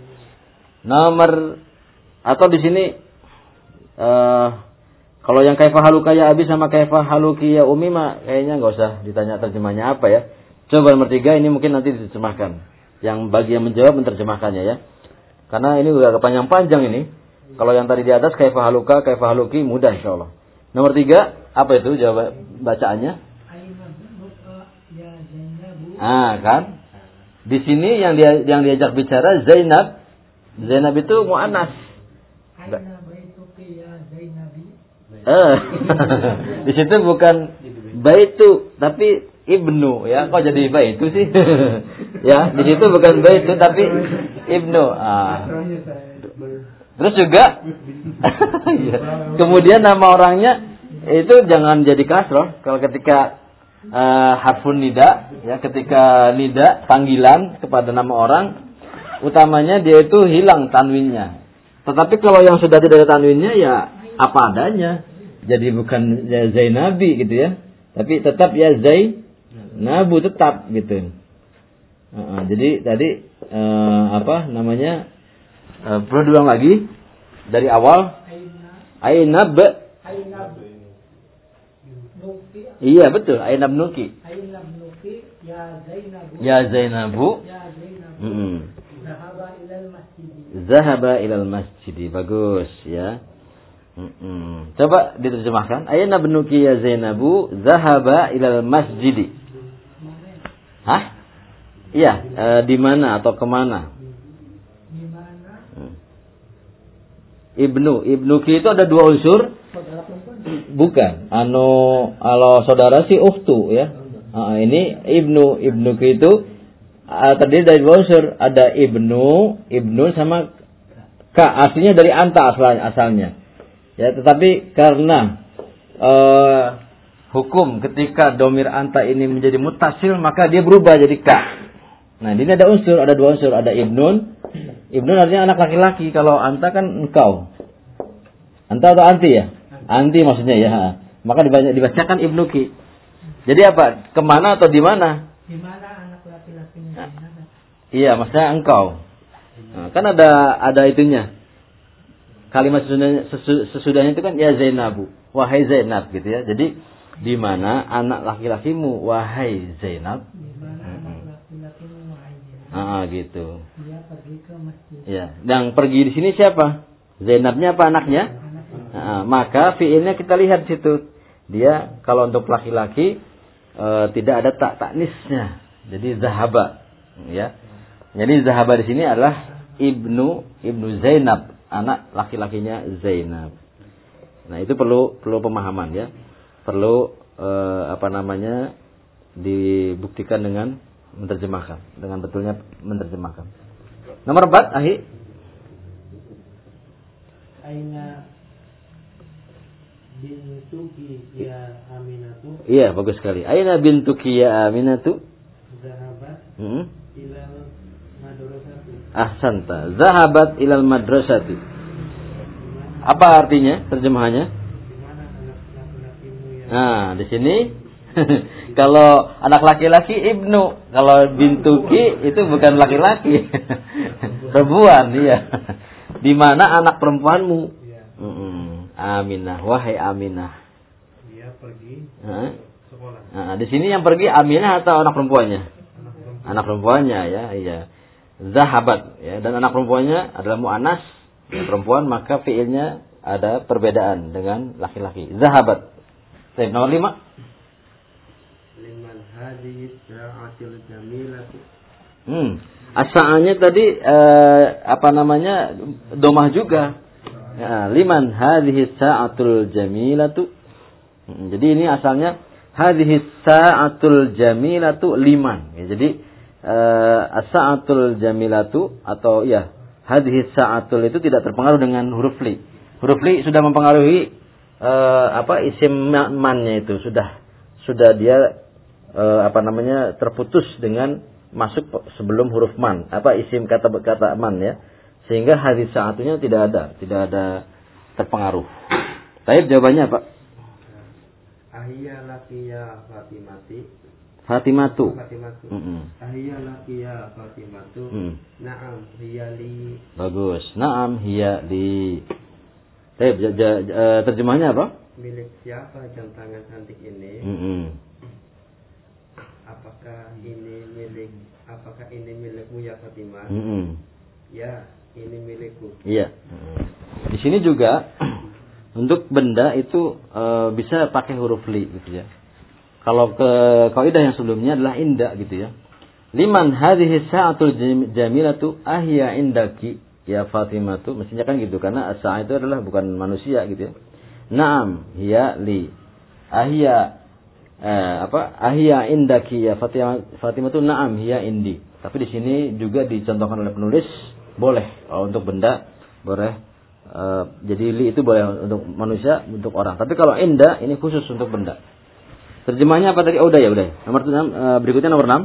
Nomor atau di sini uh, kalau yang kaifa haluka ya abi sama kaifa haluki ya ummi mah kayaknya nggak usah ditanya terjemahnya apa ya. Coba nomor tiga ini mungkin nanti diterjemahkan. Yang bagi yang menjawab menerjemahkannya ya. Karena ini udah kepanjang-panjang ini. Kalau yang tadi di atas kaifa haluka, kaifa haluki mudah insyaallah. Nomor tiga apa itu jawab bacaannya? Ah kan? Di sini yang dia yang diajak bicara Zainab. Zainab itu muannas. Eh, di situ bukan baitu tapi ibnu ya. Kok jadi baitu sih? Ya, di situ bukan baitu tapi ibnu. Ah. Terus juga ya. Kemudian nama orangnya itu jangan jadi kasroh. Kalau ketika uh, harfun nida, ya ketika nida panggilan kepada nama orang, utamanya dia itu hilang tanwinnya. Tetapi kalau yang sudah tidak ada tanwinnya ya apa adanya. Jadi bukan ya Zainabi gitu ya. Tapi tetap ya Zainabu tetap gitu. Uh, jadi tadi uh, apa namanya? Uh, perlu diulang lagi dari awal. Ainab. Ainab. Nuki. Iya betul, Ainab Nuki. Ainab Nuki ya Zainabu. Ya Zainabu. Ya Zainabu. Mm-hmm. Zahaba ilal masjid. Zahaba ilal masjid. Bagus ya. Mm-hmm. Coba diterjemahkan. Ainab Nuki ya Zainabu zahaba ilal masjid. Hah? Iya, e, di mana atau kemana? Ibnu, Ibnu Ki itu ada dua unsur. Bukan. Anu, kalau saudara sih ukhtu ya. Nah, ini Ibnu, Ibnu Ki itu uh, terdiri dari dua unsur. Ada Ibnu, Ibnu sama Ka. Aslinya dari anta asalnya. asalnya. Ya, tetapi karena uh, hukum ketika domir anta ini menjadi mutasil maka dia berubah jadi Ka. Nah, ini ada unsur, ada dua unsur. Ada Ibnun. Ibnu artinya anak laki-laki. Kalau anta kan engkau. Anta atau anti ya? Anti maksudnya ya. Maka dibacakan Ibnu Ki. Jadi apa? Kemana atau di mana? Di mana anak laki-lakinya? Nah, iya, maksudnya engkau. Nah, kan ada ada itunya. Kalimat sesudahnya, sesudahnya itu kan ya Zainabu. Wahai Zainab gitu ya. Jadi di mana anak laki-lakimu wahai Zainab? Di mana anak laki-lakimu wahai Zainab? Ah gitu. Dia pergi ke masjid. Ya, yang pergi di sini siapa? Zainabnya apa anaknya? Nah, maka fiilnya kita lihat di situ. Dia kalau untuk laki-laki e, tidak ada tak taknisnya. Jadi zahaba, ya. Jadi zahaba di sini adalah ibnu ibnu Zainab, anak laki-lakinya Zainab. Nah, itu perlu perlu pemahaman ya. Perlu e, apa namanya? Dibuktikan dengan menerjemahkan, dengan betulnya menerjemahkan. Nomor empat, Ahi. Aina bintuki ya Aminatu. Iya, bagus sekali. Aina bintuki ya Aminatu. Zahabat Hmm. ilal madrasati. Ahsanta. Zahabat ilal madrasati. Apa artinya terjemahannya? Di mana anak laki-lakimu ya? Nah, di sini kalau anak laki-laki ibnu, kalau bintuki itu bukan laki-laki. Perempuan, iya. Di mana anak perempuanmu? Ya. Mm-mm. Aminah, wahai Aminah. Dia pergi Hah? sekolah. Nah, di sini yang pergi Aminah atau anak perempuannya? Anak perempuan. Anak perempuannya ya, iya. Zahabat ya, dan anak perempuannya adalah muannas, ya, perempuan, maka fiilnya ada perbedaan dengan laki-laki. Zahabat. Baik, nomor lima. Liman hadhihi sa'atil jamilatu. Hmm. Asaannya tadi eh, apa namanya? Domah juga. Ya, liman hadhihi sa'atul jamilatu. Hmm, jadi ini asalnya hadhihi sa'atul jamilatu liman. Ya, jadi eh, as-sa'atul jamilatu atau ya hadhihi sa'atul itu tidak terpengaruh dengan huruf li. Huruf li sudah mempengaruhi eh, apa isim mannya itu sudah sudah dia eh, apa namanya terputus dengan masuk sebelum huruf man, apa isim kata kata man ya, sehingga hadis saatunya tidak ada, tidak ada terpengaruh. Tapi jawabannya apa? Ahiyya lakiya Fatimati. Fatimatu. Fatimatu. Mm-mm. Ahiyya lakiya Fatimatu. Mm. Naam hiya li. Bagus. Naam hiya li. Tapi j- j- j- terjemahnya apa? Milik siapa jam tangan cantik ini? Mm-mm. Apakah ini milik apakah ini milikmu ya Fatimah? Mm-mm. Ya, ini milikku. Iya. Di sini juga untuk benda itu e, bisa pakai huruf li gitu ya. Kalau ke kaidah yang sebelumnya adalah inda gitu ya. Liman hadhihi sa'atul jamilatu ahya indaki ya Fatimatu. Mestinya kan gitu karena as-sa' itu adalah bukan manusia gitu ya. Naam hiya li. Ahya eh, apa? Ahya indaki ya Fatimah. Fatimatu na'am hiya indi. Tapi di sini juga dicontohkan oleh penulis boleh kalau untuk benda boleh Uh, jadi li itu boleh untuk manusia, untuk orang. Tapi kalau inda ini khusus untuk benda. Terjemahnya apa tadi? Oh, udah ya, udah. Nomor enam, uh, berikutnya nomor enam.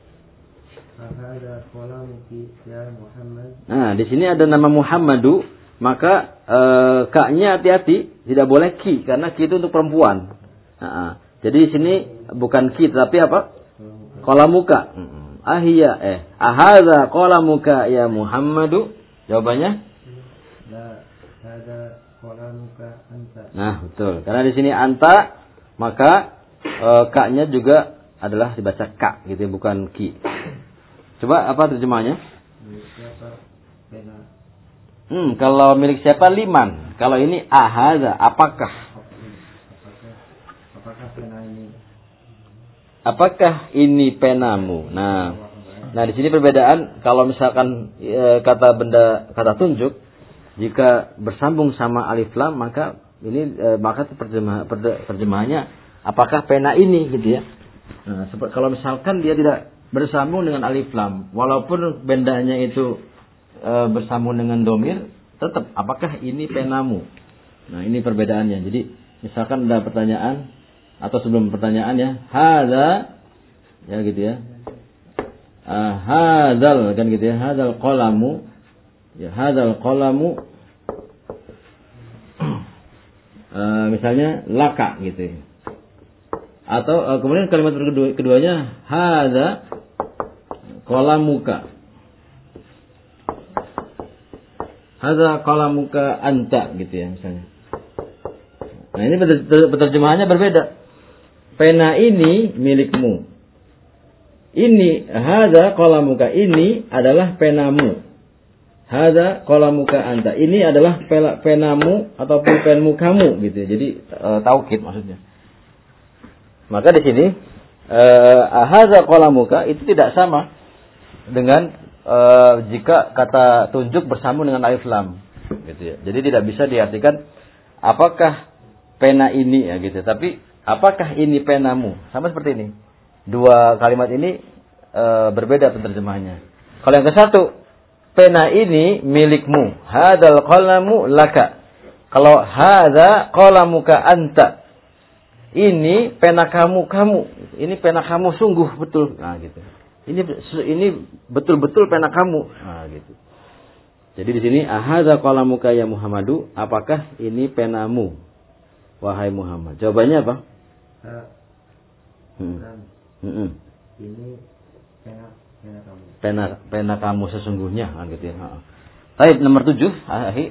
Nah, di sini ada nama Muhammadu, maka uh, ka-nya hati-hati, tidak boleh ki karena ki itu untuk perempuan. Nah, jadi di sini bukan ki tapi apa? Qalamuka. Ahia eh ahadza qalamuka ya Muhammadu? Jawabannya? La, hada qalamuka anta. Nah, betul. Karena di sini anta, maka e, ka-nya juga adalah dibaca ka gitu, bukan ki. Coba apa terjemahnya? Milik siapa? Pena. Hmm, kalau milik siapa liman. Kalau ini ahadza, apakah? Apakah apakah pena ini? Apakah ini penamu? Nah, nah di sini perbedaan kalau misalkan e, kata benda kata tunjuk jika bersambung sama alif lam maka ini e, maka terjemah terjemahannya apakah pena ini gitu ya. Nah, seperti kalau misalkan dia tidak bersambung dengan alif lam walaupun bendanya itu e, bersambung dengan domir tetap apakah ini penamu. Nah, ini perbedaannya. Jadi misalkan ada pertanyaan atau sebelum pertanyaan ya, hadza ya gitu ya. Ah, hadzal kan gitu ya, hadzal qalamu. Ya, hadzal qalamu uh, misalnya laka gitu. Atau uh, kemudian kalimat kedua, keduanya hadza qalamuka. Hadza qalamuka anta gitu ya misalnya. Nah, ini penerjemahannya berbeda. Pena ini milikmu. Ini hadza qalamuka, ini adalah penamu. Hadza qalamuka anta. Ini adalah penamu atau pulpenmu kamu gitu. Jadi e, taukid maksudnya. Maka di sini e, hadza qalamuka itu tidak sama dengan e, jika kata tunjuk bersambung dengan alif lam gitu ya. Jadi tidak bisa diartikan apakah pena ini ya gitu. Tapi apakah ini penamu? Sama seperti ini. Dua kalimat ini e, berbeda penerjemahannya. Kalau yang ke satu, pena ini milikmu. Hadzal qalamu laka. Kalau hadza qalamuka anta. Ini pena kamu kamu. Ini pena kamu sungguh betul. Nah gitu. Ini ini betul-betul pena kamu. Nah gitu. Jadi di sini ahadza qalamuka ya Muhammadu, apakah ini penamu wahai Muhammad? Jawabannya apa? Uh, hmm. Hmm. Ini pena pena kamu. Pena pena kamu sesungguhnya kan gitu ya. Baik, nomor tujuh, ahi.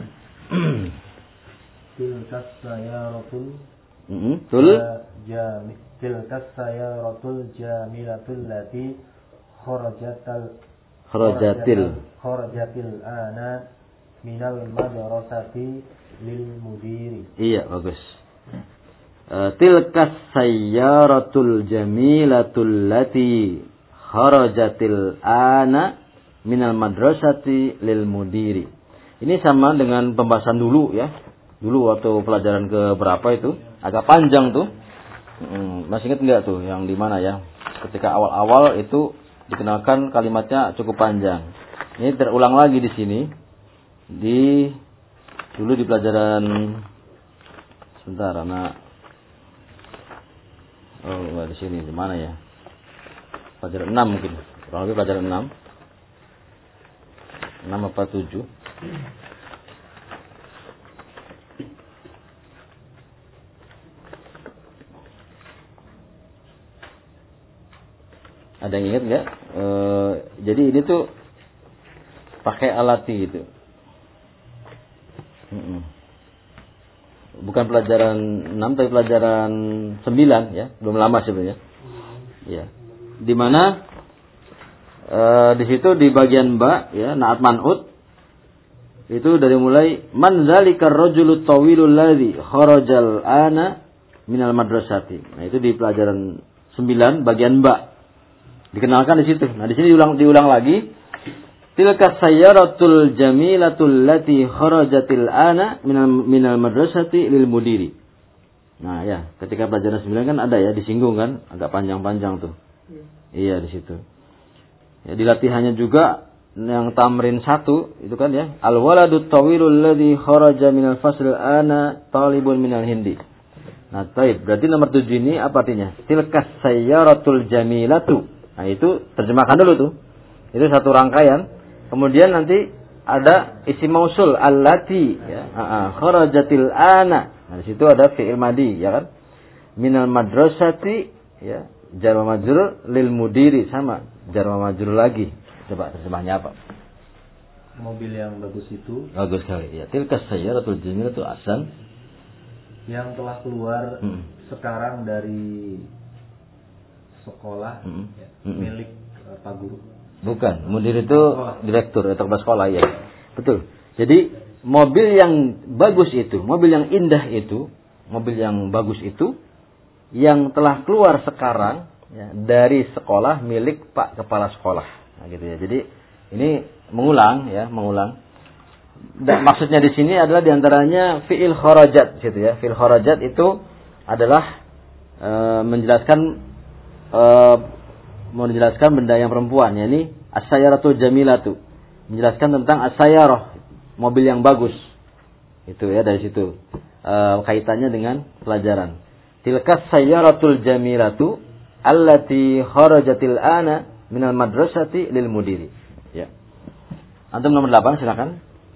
Tilkas sayaratul Heeh, tul jami tilkas sayaratul jamilatul lati kharajatal kharajatil kharajatil ana minal madrasati lil mudiri. Iya, bagus. Uh, tilkas sayyaratul jamilatul lati kharajatil ana minal madrasati lil mudiri. Ini sama dengan pembahasan dulu ya. Dulu waktu pelajaran ke berapa itu agak panjang tuh. Hmm, masih ingat enggak tuh yang di mana ya? Ketika awal-awal itu dikenalkan kalimatnya cukup panjang. Ini terulang lagi di sini. Di dulu di pelajaran sebentar anak. Oh, enggak di sini, di mana ya? Pelajaran enam mungkin. Kurang lebih pelajaran enam. enam apa tujuh? Ada yang ingat enggak? E, jadi ini tuh pakai alati gitu. Mm-mm. Bukan pelajaran enam tapi pelajaran sembilan ya, belum lama sebenarnya. Ya. Di mana e, di situ di bagian ba ya, naat man'ut itu dari mulai man zalikar rajulu tawilul ladzi kharajal ana minal madrasati. Nah, itu di pelajaran sembilan bagian ba. Dikenalkan di situ. Nah, di sini diulang diulang lagi. Tilka sayyaratul jamilatul lati kharajatil ana minal minal madrasati lil mudiri. Nah, ya, ketika pelajaran sembilan kan ada ya disinggung kan, agak panjang-panjang tuh. Ya. Iya, di situ. Ya, di latihannya juga yang tamrin satu itu kan ya, al waladut tawilul ladzi kharaja minal fasl ana talibun minal hindi. Nah, taib. Berarti nomor tujuh ini apa artinya? Tilkas sayyaratul jamilatu. Nah, itu terjemahkan dulu tuh. Itu satu rangkaian. Kemudian nanti ada isim mausul allati ya. Heeh, kharajatil ana. Nah, di situ ada fi'il madi ya kan? Minal madrasati ya, jar wa majrur lil mudiri sama jar wa majrur lagi. Coba terjemahnya apa? Mobil yang bagus itu. Bagus sekali. Ya, tilkas sayyaratul jamilatu asan. Yang telah keluar hmm. sekarang dari sekolah hmm. ya, hmm. milik uh, Pak Guru. Bukan, mudir itu sekolah. Direktur atau kepala sekolah ya. Betul. Jadi mobil yang bagus itu, mobil yang indah itu, mobil yang bagus itu yang telah keluar sekarang ya, dari sekolah milik Pak Kepala Sekolah. Nah, gitu ya. Jadi ini mengulang ya, mengulang. Dan maksudnya di sini adalah diantaranya fiil kharajat, gitu ya. Fiil kharajat itu adalah e, menjelaskan e, menjelaskan benda yang perempuan, yakni as-sayyaratul jamilatu, menjelaskan tentang as-sayyarah, mobil yang bagus. Itu ya dari situ e, kaitannya dengan pelajaran. Tilkas sayyaratul jamilatu allati kharajatil ana minal madrasati lil mudiri. Ya. Antum nomor delapan silakan.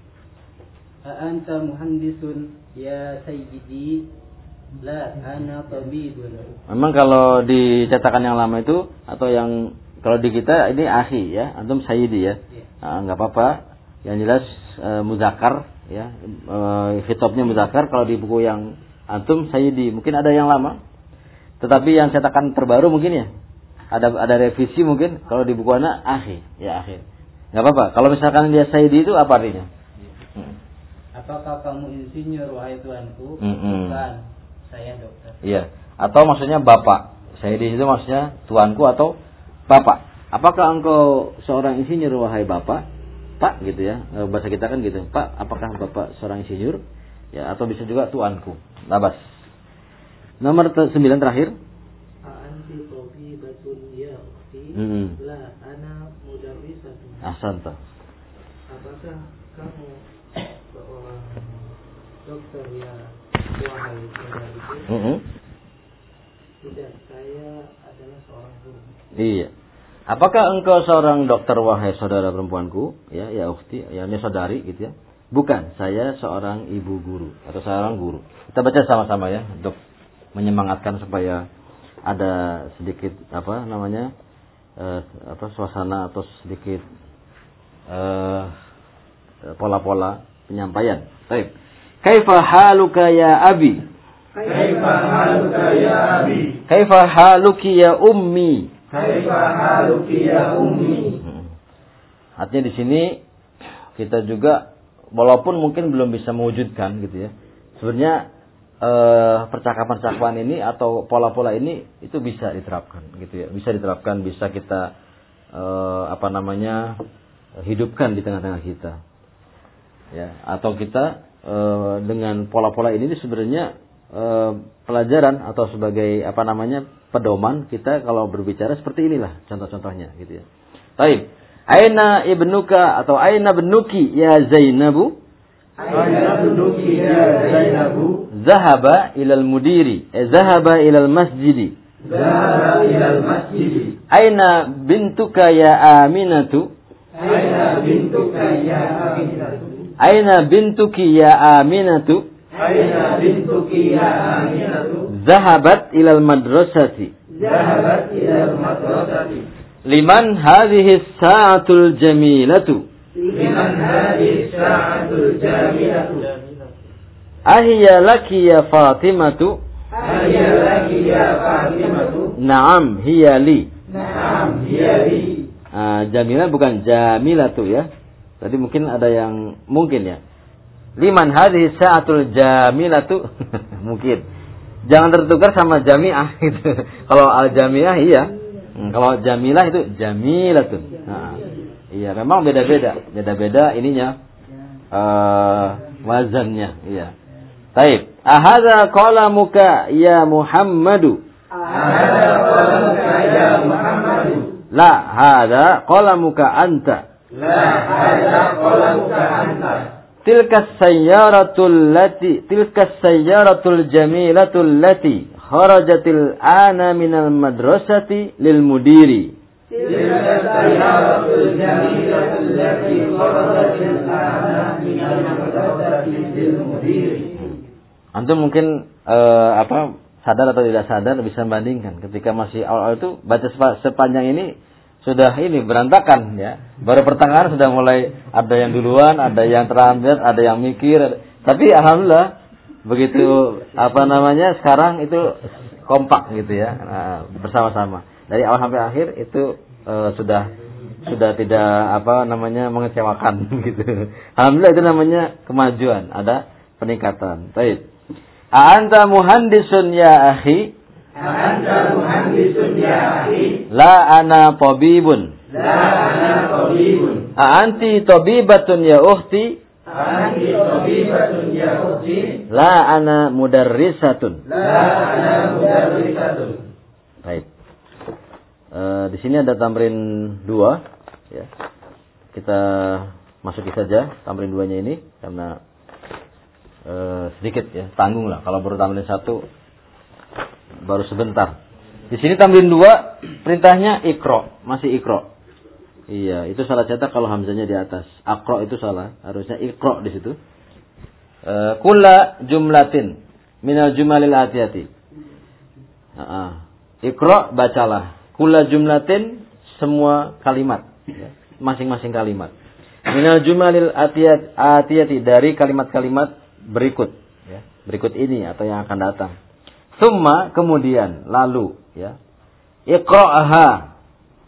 Anta muhandisun ya sayyidi la ana tabibun. Memang kalau di cetakan yang lama itu atau yang kalau di kita ini akhi ya, antum sayyidi ya. Nah, enggak apa-apa. Yang jelas e, muzakkar ya. E, khitabnya muzakkar. Kalau di buku yang antum sayyidi, mungkin ada yang lama. Tetapi yang cetakan terbaru mungkin ya. Ada ada revisi mungkin. Kalau di buku anak akhi, ya akhi. Enggak apa-apa. Kalau misalkan dia sayyidi itu apa artinya? Hmm. Apakah kamu insinyur wahai tuanku? Mm-hmm. Bukan, saya dokter. Iya. Atau maksudnya bapak. Saya di situ maksudnya tuanku atau bapak. Apakah engkau seorang insinyur wahai bapak? Pak gitu ya. Bahasa kita kan gitu. Pak, apakah bapak seorang insinyur? Ya, atau bisa juga tuanku. Labas. Nomor sembilan terakhir. Anti tabibatun ya ukhti. Mm-hmm. La ana mudarrisatun. Ahsanta. Apakah kamu seorang dokter ya wahai saudariku? Mm-hmm. Tidak, saya adalah seorang guru. Iya. Apakah engkau seorang dokter wahai saudara perempuanku? Ya, ya ukhti, ya ini saudari gitu ya. Bukan, saya seorang ibu guru atau seorang guru. Kita baca sama-sama ya untuk menyemangatkan supaya ada sedikit apa namanya? Eh, apa suasana atau sedikit eh, pola-pola penyampaian. Baik. Kaifa haluka ya abi? Kaifa haluka ya abi? Kaifa haluki ya ummi? Kaifa haluki ya ummi? Hmm. Artinya di sini kita juga walaupun mungkin belum bisa mewujudkan gitu ya. Sebenarnya eh, percakapan-percakapan ini atau pola-pola ini itu bisa diterapkan gitu ya. Bisa diterapkan, bisa kita eh, apa namanya? hidupkan di tengah-tengah kita. Ya, atau kita e, dengan pola-pola ini sebenarnya e, pelajaran atau sebagai apa namanya pedoman kita kalau berbicara seperti inilah contoh-contohnya gitu ya. Baik. Aina ibnuka atau aina benuki ya Zainabu? Aina benuki ya Zainabu? Zahaba ilal mudiri, eh, zahaba ilal masjidi. Zahaba ilal masjidi. Aina bintuka ya Aminatu? Aina bintuka ya Aminatu? Aina bintuki ya Aminatu? Aina bintuki ya Aminatu? Zahabat ilal madrasati. Zahabat ilal madrasati. Liman hadhihi sa'atul jamilatu? Liman hadhihi sa'atul jamilatu? Ahiya laki ya Fatimatu? Ahiya laki ya Fatimatu? Naam hiya li. Naam hiya li. Ah, jamilah bukan jamilatu ya. Tadi mungkin ada yang mungkin ya. Liman hadhihi sa'atul jamilatu? Mungkin. Jangan tertukar sama jamiah gitu. Kalau al jamiah iya. Hmm, kalau jamilah itu jamilatun. Nah, iya, memang beda-beda. Beda-beda ininya. Uh, wazannya, iya. Taib. Ahadza qalamuka ya Muhammadu? Ahadza qalamuka ya Muhammadu? La, hadza qalamuka anta. La hadza qalamuka anta. Tilka sayyaratul lati tilka sayyaratul jamilatul lati kharajatil ana minal madrasati lil mudiri. Tilka sayyaratul jamilatul lati kharajatil ana minal madrasati lil mudiri. Antum mungkin uh, apa sadar atau tidak sadar bisa membandingkan ketika masih awal-awal itu baca sepanjang ini sudah ini berantakan ya. Baru pertengahan sudah mulai ada yang duluan, ada yang terlambat, ada yang mikir. Tapi alhamdulillah begitu apa namanya sekarang itu kompak gitu ya, nah, bersama-sama. Dari awal sampai akhir itu uh, sudah sudah tidak apa namanya mengecewakan gitu. Alhamdulillah itu namanya kemajuan, ada peningkatan. Baik. A'anta muhandisun ya akhi? A'anta muhandisun ya akhi? La ana tabibun. La ana tabibun. A'anti tabibatun ya ukhti? A'anti tabibatun ya ukhti? La ana mudarrisatun. La ana mudarrisatun. Baik. E, di sini ada tamrin dua ya. Kita masuki saja tamrin duanya ini karena e, sedikit ya, tanggung lah kalau baru tamrin satu baru sebentar. Di sini tamrin dua perintahnya ikro, masih ikro. Iya, itu salah cetak kalau hamzanya di atas. Akro itu salah, harusnya ikro di situ. Uh, Kulla jumlatin minal jumalil atiyati. Uh, ikro bacalah. Kulla jumlatin semua kalimat, ya, masing-masing kalimat. Minal jumalil atiyat, atiyati dari kalimat-kalimat berikut, ya, berikut ini atau yang akan datang. Summa kemudian lalu ya. Iqra'aha.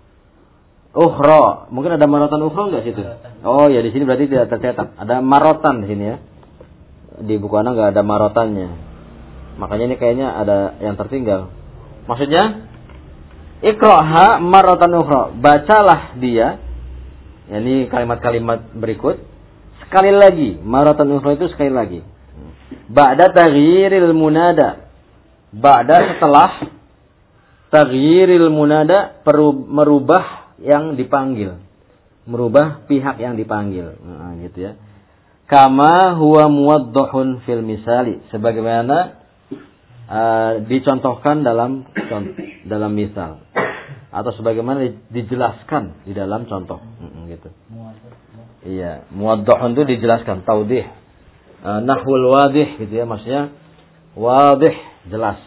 Ukhra. Mungkin ada marotan ukhra enggak situ? Oh ya di sini berarti tidak tercetak. Ada marotan di sini ya. Di buku anak enggak ada marotannya. Makanya ini kayaknya ada yang tertinggal. Maksudnya Iqra'aha marotan ukhra. Bacalah dia. Ya, ini kalimat-kalimat berikut sekali lagi. Marotan ukhra itu sekali lagi. Ba'da taghyiril munada. Ba'da setelah taghyiril munada merubah yang dipanggil, merubah pihak yang dipanggil, nah, gitu ya. Kama huwa muwaddahun fil misali, sebagaimana uh, dicontohkan dalam dalam misal atau sebagaimana dijelaskan di dalam contoh, hmm, gitu. Iya, muwaddahun itu dijelaskan, taudih, uh, nahwul wadih, gitu ya, maksudnya wadih, jelas.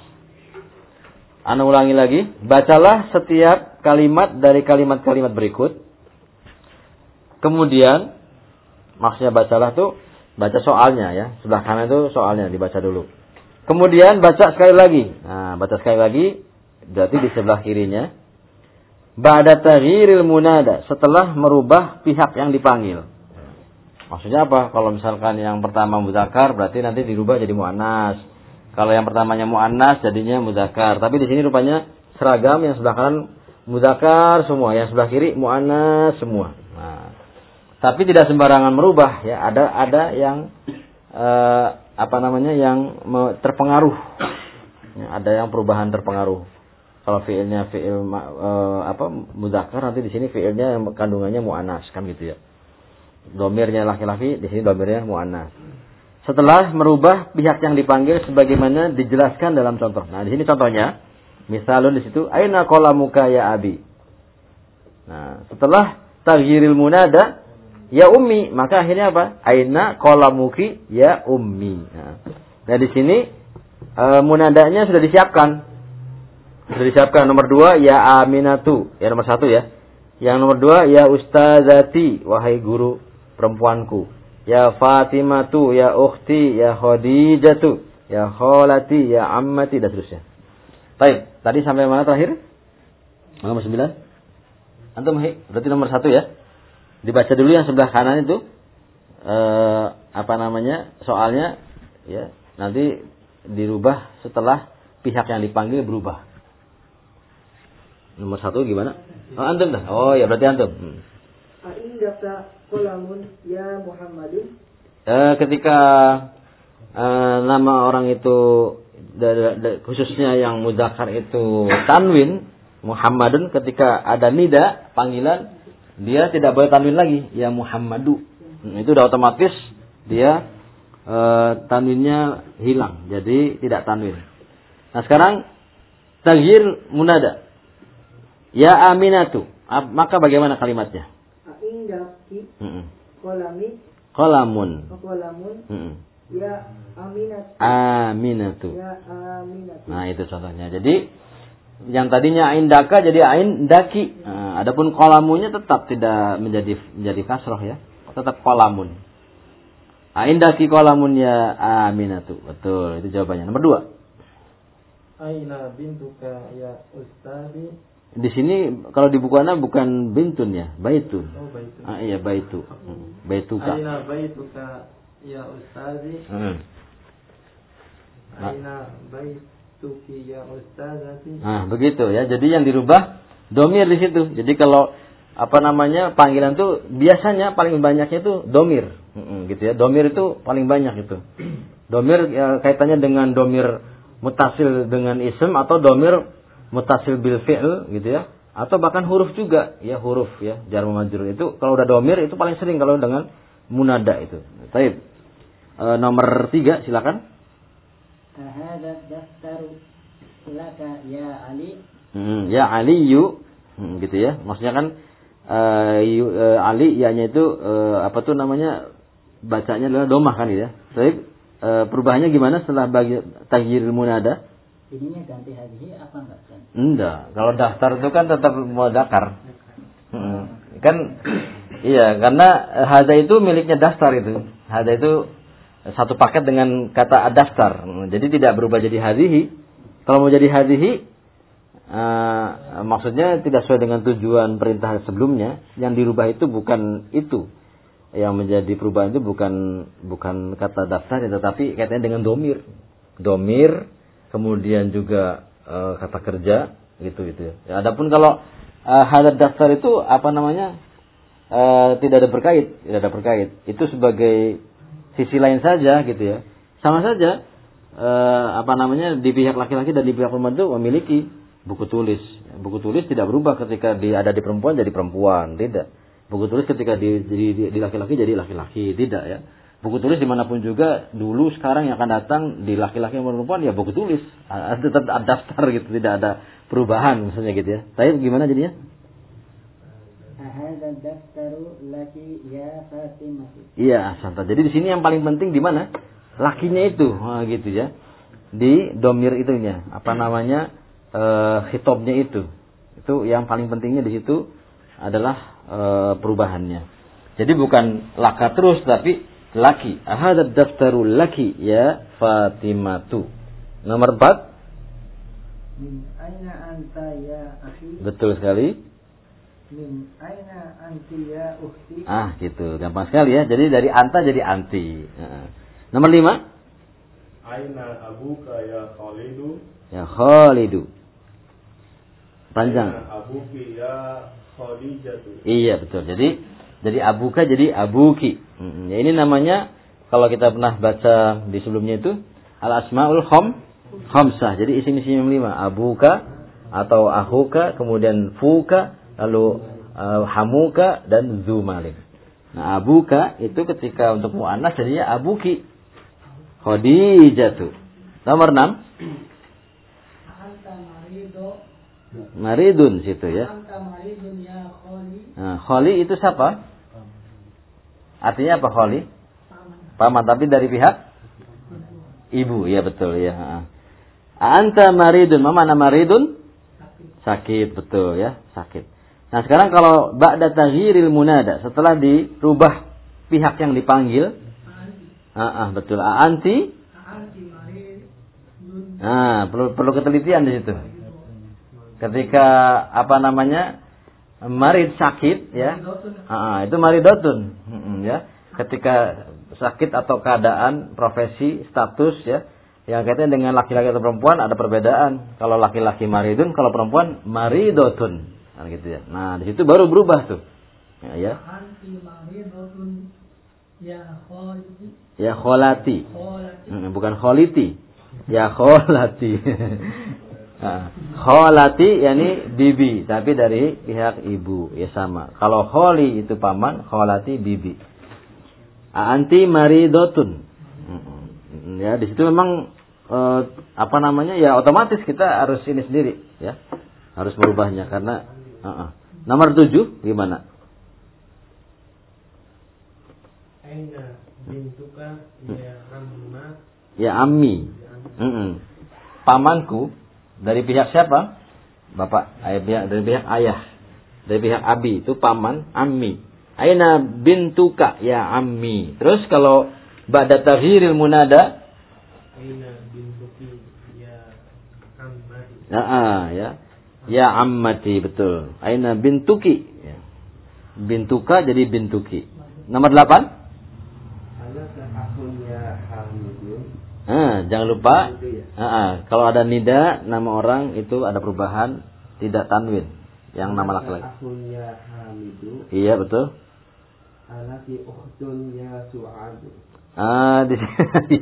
Ana ulangi lagi, bacalah setiap kalimat dari kalimat-kalimat berikut. Kemudian, maksudnya bacalah tuh, baca soalnya ya. Sebelah kanan itu soalnya, dibaca dulu. Kemudian baca sekali lagi. Nah, baca sekali lagi, berarti di sebelah kirinya. Ba'da taghyiril munada, setelah merubah pihak yang dipanggil. Maksudnya apa? Kalau misalkan yang pertama mudzakkar, berarti nanti dirubah jadi muannas. Kalau yang pertamanya muannas jadinya mudzakkar. Tapi di sini rupanya seragam, yang sebelah kanan mudzakkar semua, yang sebelah kiri muannas semua. Nah, tapi tidak sembarangan merubah ya. Ada ada yang eh, apa namanya yang terpengaruh. Ya, ada yang perubahan terpengaruh. Kalau fiilnya fiil eh, apa mudzakkar, nanti di sini fiilnya yang kandungannya muannas kan gitu ya. Domirnya laki-laki, di sini domirnya muannas. Setelah merubah pihak yang dipanggil sebagaimana dijelaskan dalam contoh. Nah, di sini contohnya, misalun di situ, aina qalamuka ya abi. Nah, setelah taghyiril munada ya ummi, maka akhirnya apa? Aina qalamuki ya ummi. Nah, nah di sini e, munadanya sudah disiapkan. Sudah disiapkan. Nomor dua ya aminatu, ya nomor satu ya. Yang nomor dua ya ustazati, wahai guru perempuanku. Ya Fatimatu, ya ukhti, ya Khadijatu, ya kholati, ya ammati, dan seterusnya. Baik, tadi sampai mana terakhir? Nomor sembilan. Antum, berarti nomor satu ya. Dibaca dulu yang sebelah kanan itu. Eh, apa namanya, soalnya. Ya, nanti dirubah setelah pihak yang dipanggil berubah. Nomor satu gimana? Oh, antum dah. Oh ya, berarti antum. Hmm. Indaka qalamun ya Muhammadin. Eh, ketika eh, nama orang itu da, da, khususnya yang mudzakkar itu tanwin Muhammadun, ketika ada nida panggilan dia tidak boleh tanwin lagi, ya Muhammadu. Hmm, itu udah otomatis dia e, tanwinnya hilang, jadi tidak tanwin. Nah sekarang taghyir munada, ya Aminatu, maka bagaimana kalimatnya? Indaki, Hmm. kolami, Kolamun. kolamun, Hmm. ya Aminatu. Aminatu. Ya Aminatu. Nah itu contohnya. Jadi yang tadinya indaka jadi ain daki. Nah, adapun kolamunya tetap tidak menjadi menjadi kasroh ya, tetap kolamun. Ain daki kolamun ya Aminatu. Betul, itu jawabannya. Nomor dua. Aina bintuka ya ustadi. Di sini kalau di buku Anda bukan bintun ya, baitun. Oh baitu. Ah iya baitu. Hmm. Baituka. Aina baituka ya ustadi. Hmm. Aina baituki ya ustazati. Nah, begitu ya. Jadi yang dirubah domir di situ. Jadi kalau apa namanya panggilan tuh biasanya paling banyaknya itu domir, hmm, gitu ya. Domir itu paling banyak itu. Domir ya, kaitannya dengan domir mutasil dengan ism atau domir mutasil bil fi'l gitu ya, atau bahkan huruf juga ya, huruf ya, jar majrur itu kalau udah domir itu paling sering kalau dengan munada itu. Baik. E, nomor tiga silakan. Hada daftaru laka ya Ali. Hmm, ya Aliyu, hmm, gitu ya. Maksudnya kan e, yu, e, Ali ya-nya itu e, apa tuh namanya bacanya adalah domah kan ya. Baik. E, perubahannya gimana setelah bagi taghyirul munada? Ininya ganti hadhi apa enggak kan? Enggak, kalau daftar itu kan tetap mudzakkar. Hmm. Kan iya, karena hada itu miliknya daftar itu. Hada itu satu paket dengan kata daftar. Jadi tidak berubah jadi hadhihi. Kalau mau jadi hadhihi uh, maksudnya tidak sesuai dengan tujuan perintah sebelumnya, yang dirubah itu bukan itu. Yang menjadi perubahan itu bukan bukan kata daftar ya, tetapi kaitannya dengan domir. Domir kemudian juga e, kata kerja gitu gitu ya. Adapun kalau e, hadad daftar itu apa namanya e, tidak ada berkait, tidak ada berkait. Itu sebagai sisi lain saja gitu ya. Sama saja e, apa namanya di pihak laki-laki dan di pihak perempuan itu memiliki buku tulis. Buku tulis tidak berubah ketika di, ada di perempuan jadi perempuan, tidak. Buku tulis ketika di, di, di, di laki-laki jadi laki-laki, tidak ya. Buku tulis dimanapun juga, dulu, sekarang yang akan datang di laki-laki yang perempuan ya buku tulis, tetap ada daftar gitu, tidak ada perubahan misalnya gitu ya. Tapi gimana jadinya? Hada daftaru laki ya Fatimah. Iya, santai. Jadi di sini yang paling penting di mana? Lakinya itu, nah, gitu ya. Di domir itunya, apa namanya? E, hitobnya itu. Itu yang paling pentingnya di situ adalah e, perubahannya. Jadi bukan laka terus tapi laki. Ahadad daftaru laki ya Fatimatu. Nomor empat. Min aina anta ya akhi. Betul sekali. Min aina anti ya ukhti. Ah gitu, gampang sekali ya. Jadi dari anta jadi anti. Nah. Nomor lima. Aina abuka ya Khalidu. Ya Khalidu. Panjang. Aina abuki ya Khadijatu. Iya betul. Jadi jadi abuka jadi abuki. Hmm, ya ini namanya kalau kita pernah baca di sebelumnya itu al asmaul kham khamsah. Jadi isim-isim yang lima, abuka atau ahuka, kemudian fuka, lalu uh, hamuka dan dzumalik. Nah, abuka itu ketika untuk muannas jadinya abuki. Khadijatu. Nomor enam. Anta marido. Maridun situ ya. Anta maridun ya khali. Nah, khali itu siapa? Artinya apa khali? Paman. Paman, tapi dari pihak ibu, ya betul ya. Anta maridun, mana maridun? Sakit. Sakit, betul ya, sakit. Nah sekarang kalau ba'da taghyiril munada, setelah dirubah pihak yang dipanggil, Anti. ah, ah betul, anti. Anti maridun. Nah perlu perlu ketelitian di situ. Ketika apa namanya marid sakit, ya, ah, itu maridotun, hmm, ya. Ketika sakit atau keadaan, profesi, status, ya, yang kaitannya dengan laki-laki atau perempuan ada perbedaan. Kalau laki-laki maridun, kalau perempuan maridotun, nah, gitu ya. Nah di situ baru berubah tuh, ya. ya. Anti maridotun ya kholati. Ya kholati, Kholati. hmm, bukan kholiti, ya kholati. Nah, kholati yani bibi, tapi dari pihak ibu ya sama. Kalau kholi itu paman, kholati bibi. Anti maridotun. Ya di situ memang eh, apa namanya ya otomatis kita harus ini sendiri ya, harus merubahnya karena. Uh -uh. Nomor tujuh gimana? Aina bintuka ya amma. Ya ammi. Mm -mm. Pamanku dari pihak siapa? Bapak, ayah pihak dari pihak ayah. Dari pihak abi itu paman, ammi. Aina bintuka ya ammi. Terus kalau ba'da taghyiril munada Aina bintuki ya ammati. Nah, ya. Ya ammati betul. Aina bintuki ya. Bintuka jadi bintuki. Nomor delapan? Alaka akhun ya Hamidun. Ah, jangan lupa. Ah, ah, kalau ada nida nama orang itu ada perubahan tidak tanwin yang nama laki-laki. Akhun ya Hamidu. Iya betul. Alaki ukhtun ya Su'ad. Ah di sini.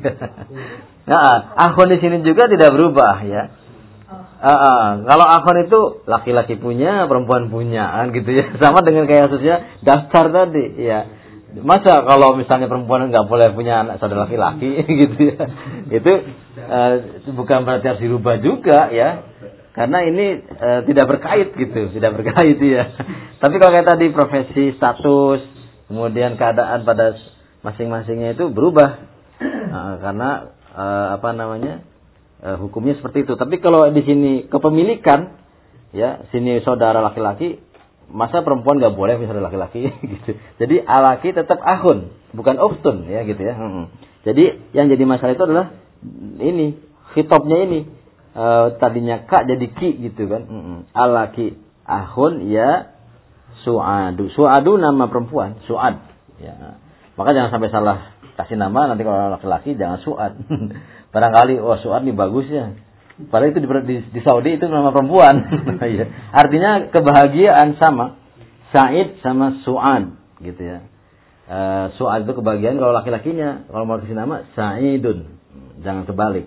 Nah, akhun di sini juga tidak berubah ya. Ah, ah, kalau akhun itu laki-laki punya, perempuan punya kan gitu ya. Sama dengan kayak kasusnya daftar tadi ya. Masa kalau misalnya perempuan nggak boleh punya anak saudara laki-laki gitu ya. Itu uh, bukan berarti harus dirubah juga ya. Karena ini uh, tidak berkait gitu, tidak berkait ya. Tapi kalau kayak tadi profesi, status, kemudian keadaan pada masing-masingnya itu berubah. Uh, karena uh, apa namanya? Uh, hukumnya seperti itu. Tapi kalau di sini kepemilikan ya, sini saudara laki-laki, masa perempuan nggak boleh misalnya laki-laki gitu. Jadi alaki tetap ahun, bukan ukhtun ya gitu ya. Hmm. Jadi yang jadi masalah itu adalah ini khitabnya ini e, tadinya kak jadi ki gitu kan. Hmm. Alaki ahun ya su'adu. Su'adu nama perempuan, su'ad ya. Maka jangan sampai salah kasih nama, nanti kalau laki-laki jangan su'ad. Barangkali oh su'ad nih bagus ya. Padahal itu di, di, di Saudi itu nama perempuan. Artinya kebahagiaan sama. Sa'id sama Su'ad gitu ya. Uh, Su'ad itu kebahagiaan kalau laki-lakinya. Kalau mau kasih nama Sa'idun. Jangan terbalik.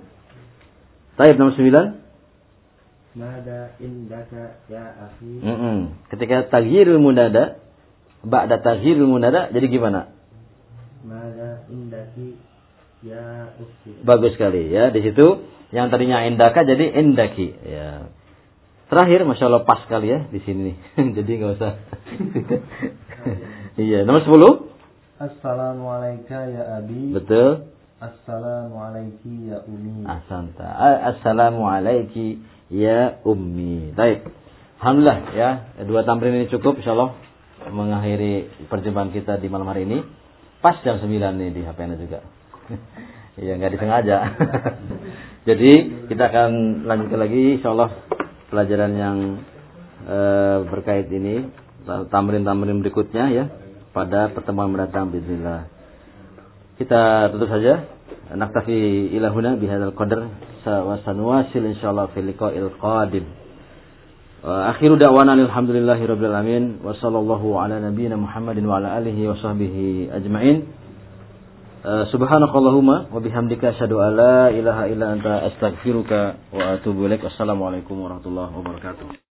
Taib nomor sembilan. Mada indaka ya akhi. Mm -mm. Ketika taghyirul munada, ba'da taghyirul munada, jadi gimana? Mada indaki ya ukhti. Bagus sekali ya. Di situ yang tadinya indaka jadi indaki ya. Terakhir Masya Allah pas sekali ya di sini. Jadi nggak usah. Iya, nomor sepuluh. Assalamualaikum ya abi. Betul. Assalamualaikum ya ummi. Ahsanta. Assalamualaikum ya ummi. Baik. Alhamdulillah ya, dua tamrin ini cukup insyaallah mengakhiri perjumpaan kita di malam hari ini. Pas jam sembilan nih di H P-nya juga. Iya, nggak disengaja. Jadi kita akan lanjutkan lagi insyaallah pelajaran yang e, berkait ini, tamrin-tamrin berikutnya ya pada pertemuan mendatang bismillah. Kita tutup saja. Naktafi ila huna bihadzal qadar wa sanuwasil insyaallah fil liqa'il qadim. Wa akhiru da'wana alhamdulillahirabbil alamin wa sallallahu ala nabiyyina Muhammadin wa ala alihi wa sahbihi ajmain. Uh, subhanakallahumma wa bihamdika asyhadu an la ilaha illa anta astaghfiruka wa atubu ilaik. Wassalamualaikum warahmatullahi wabarakatuh.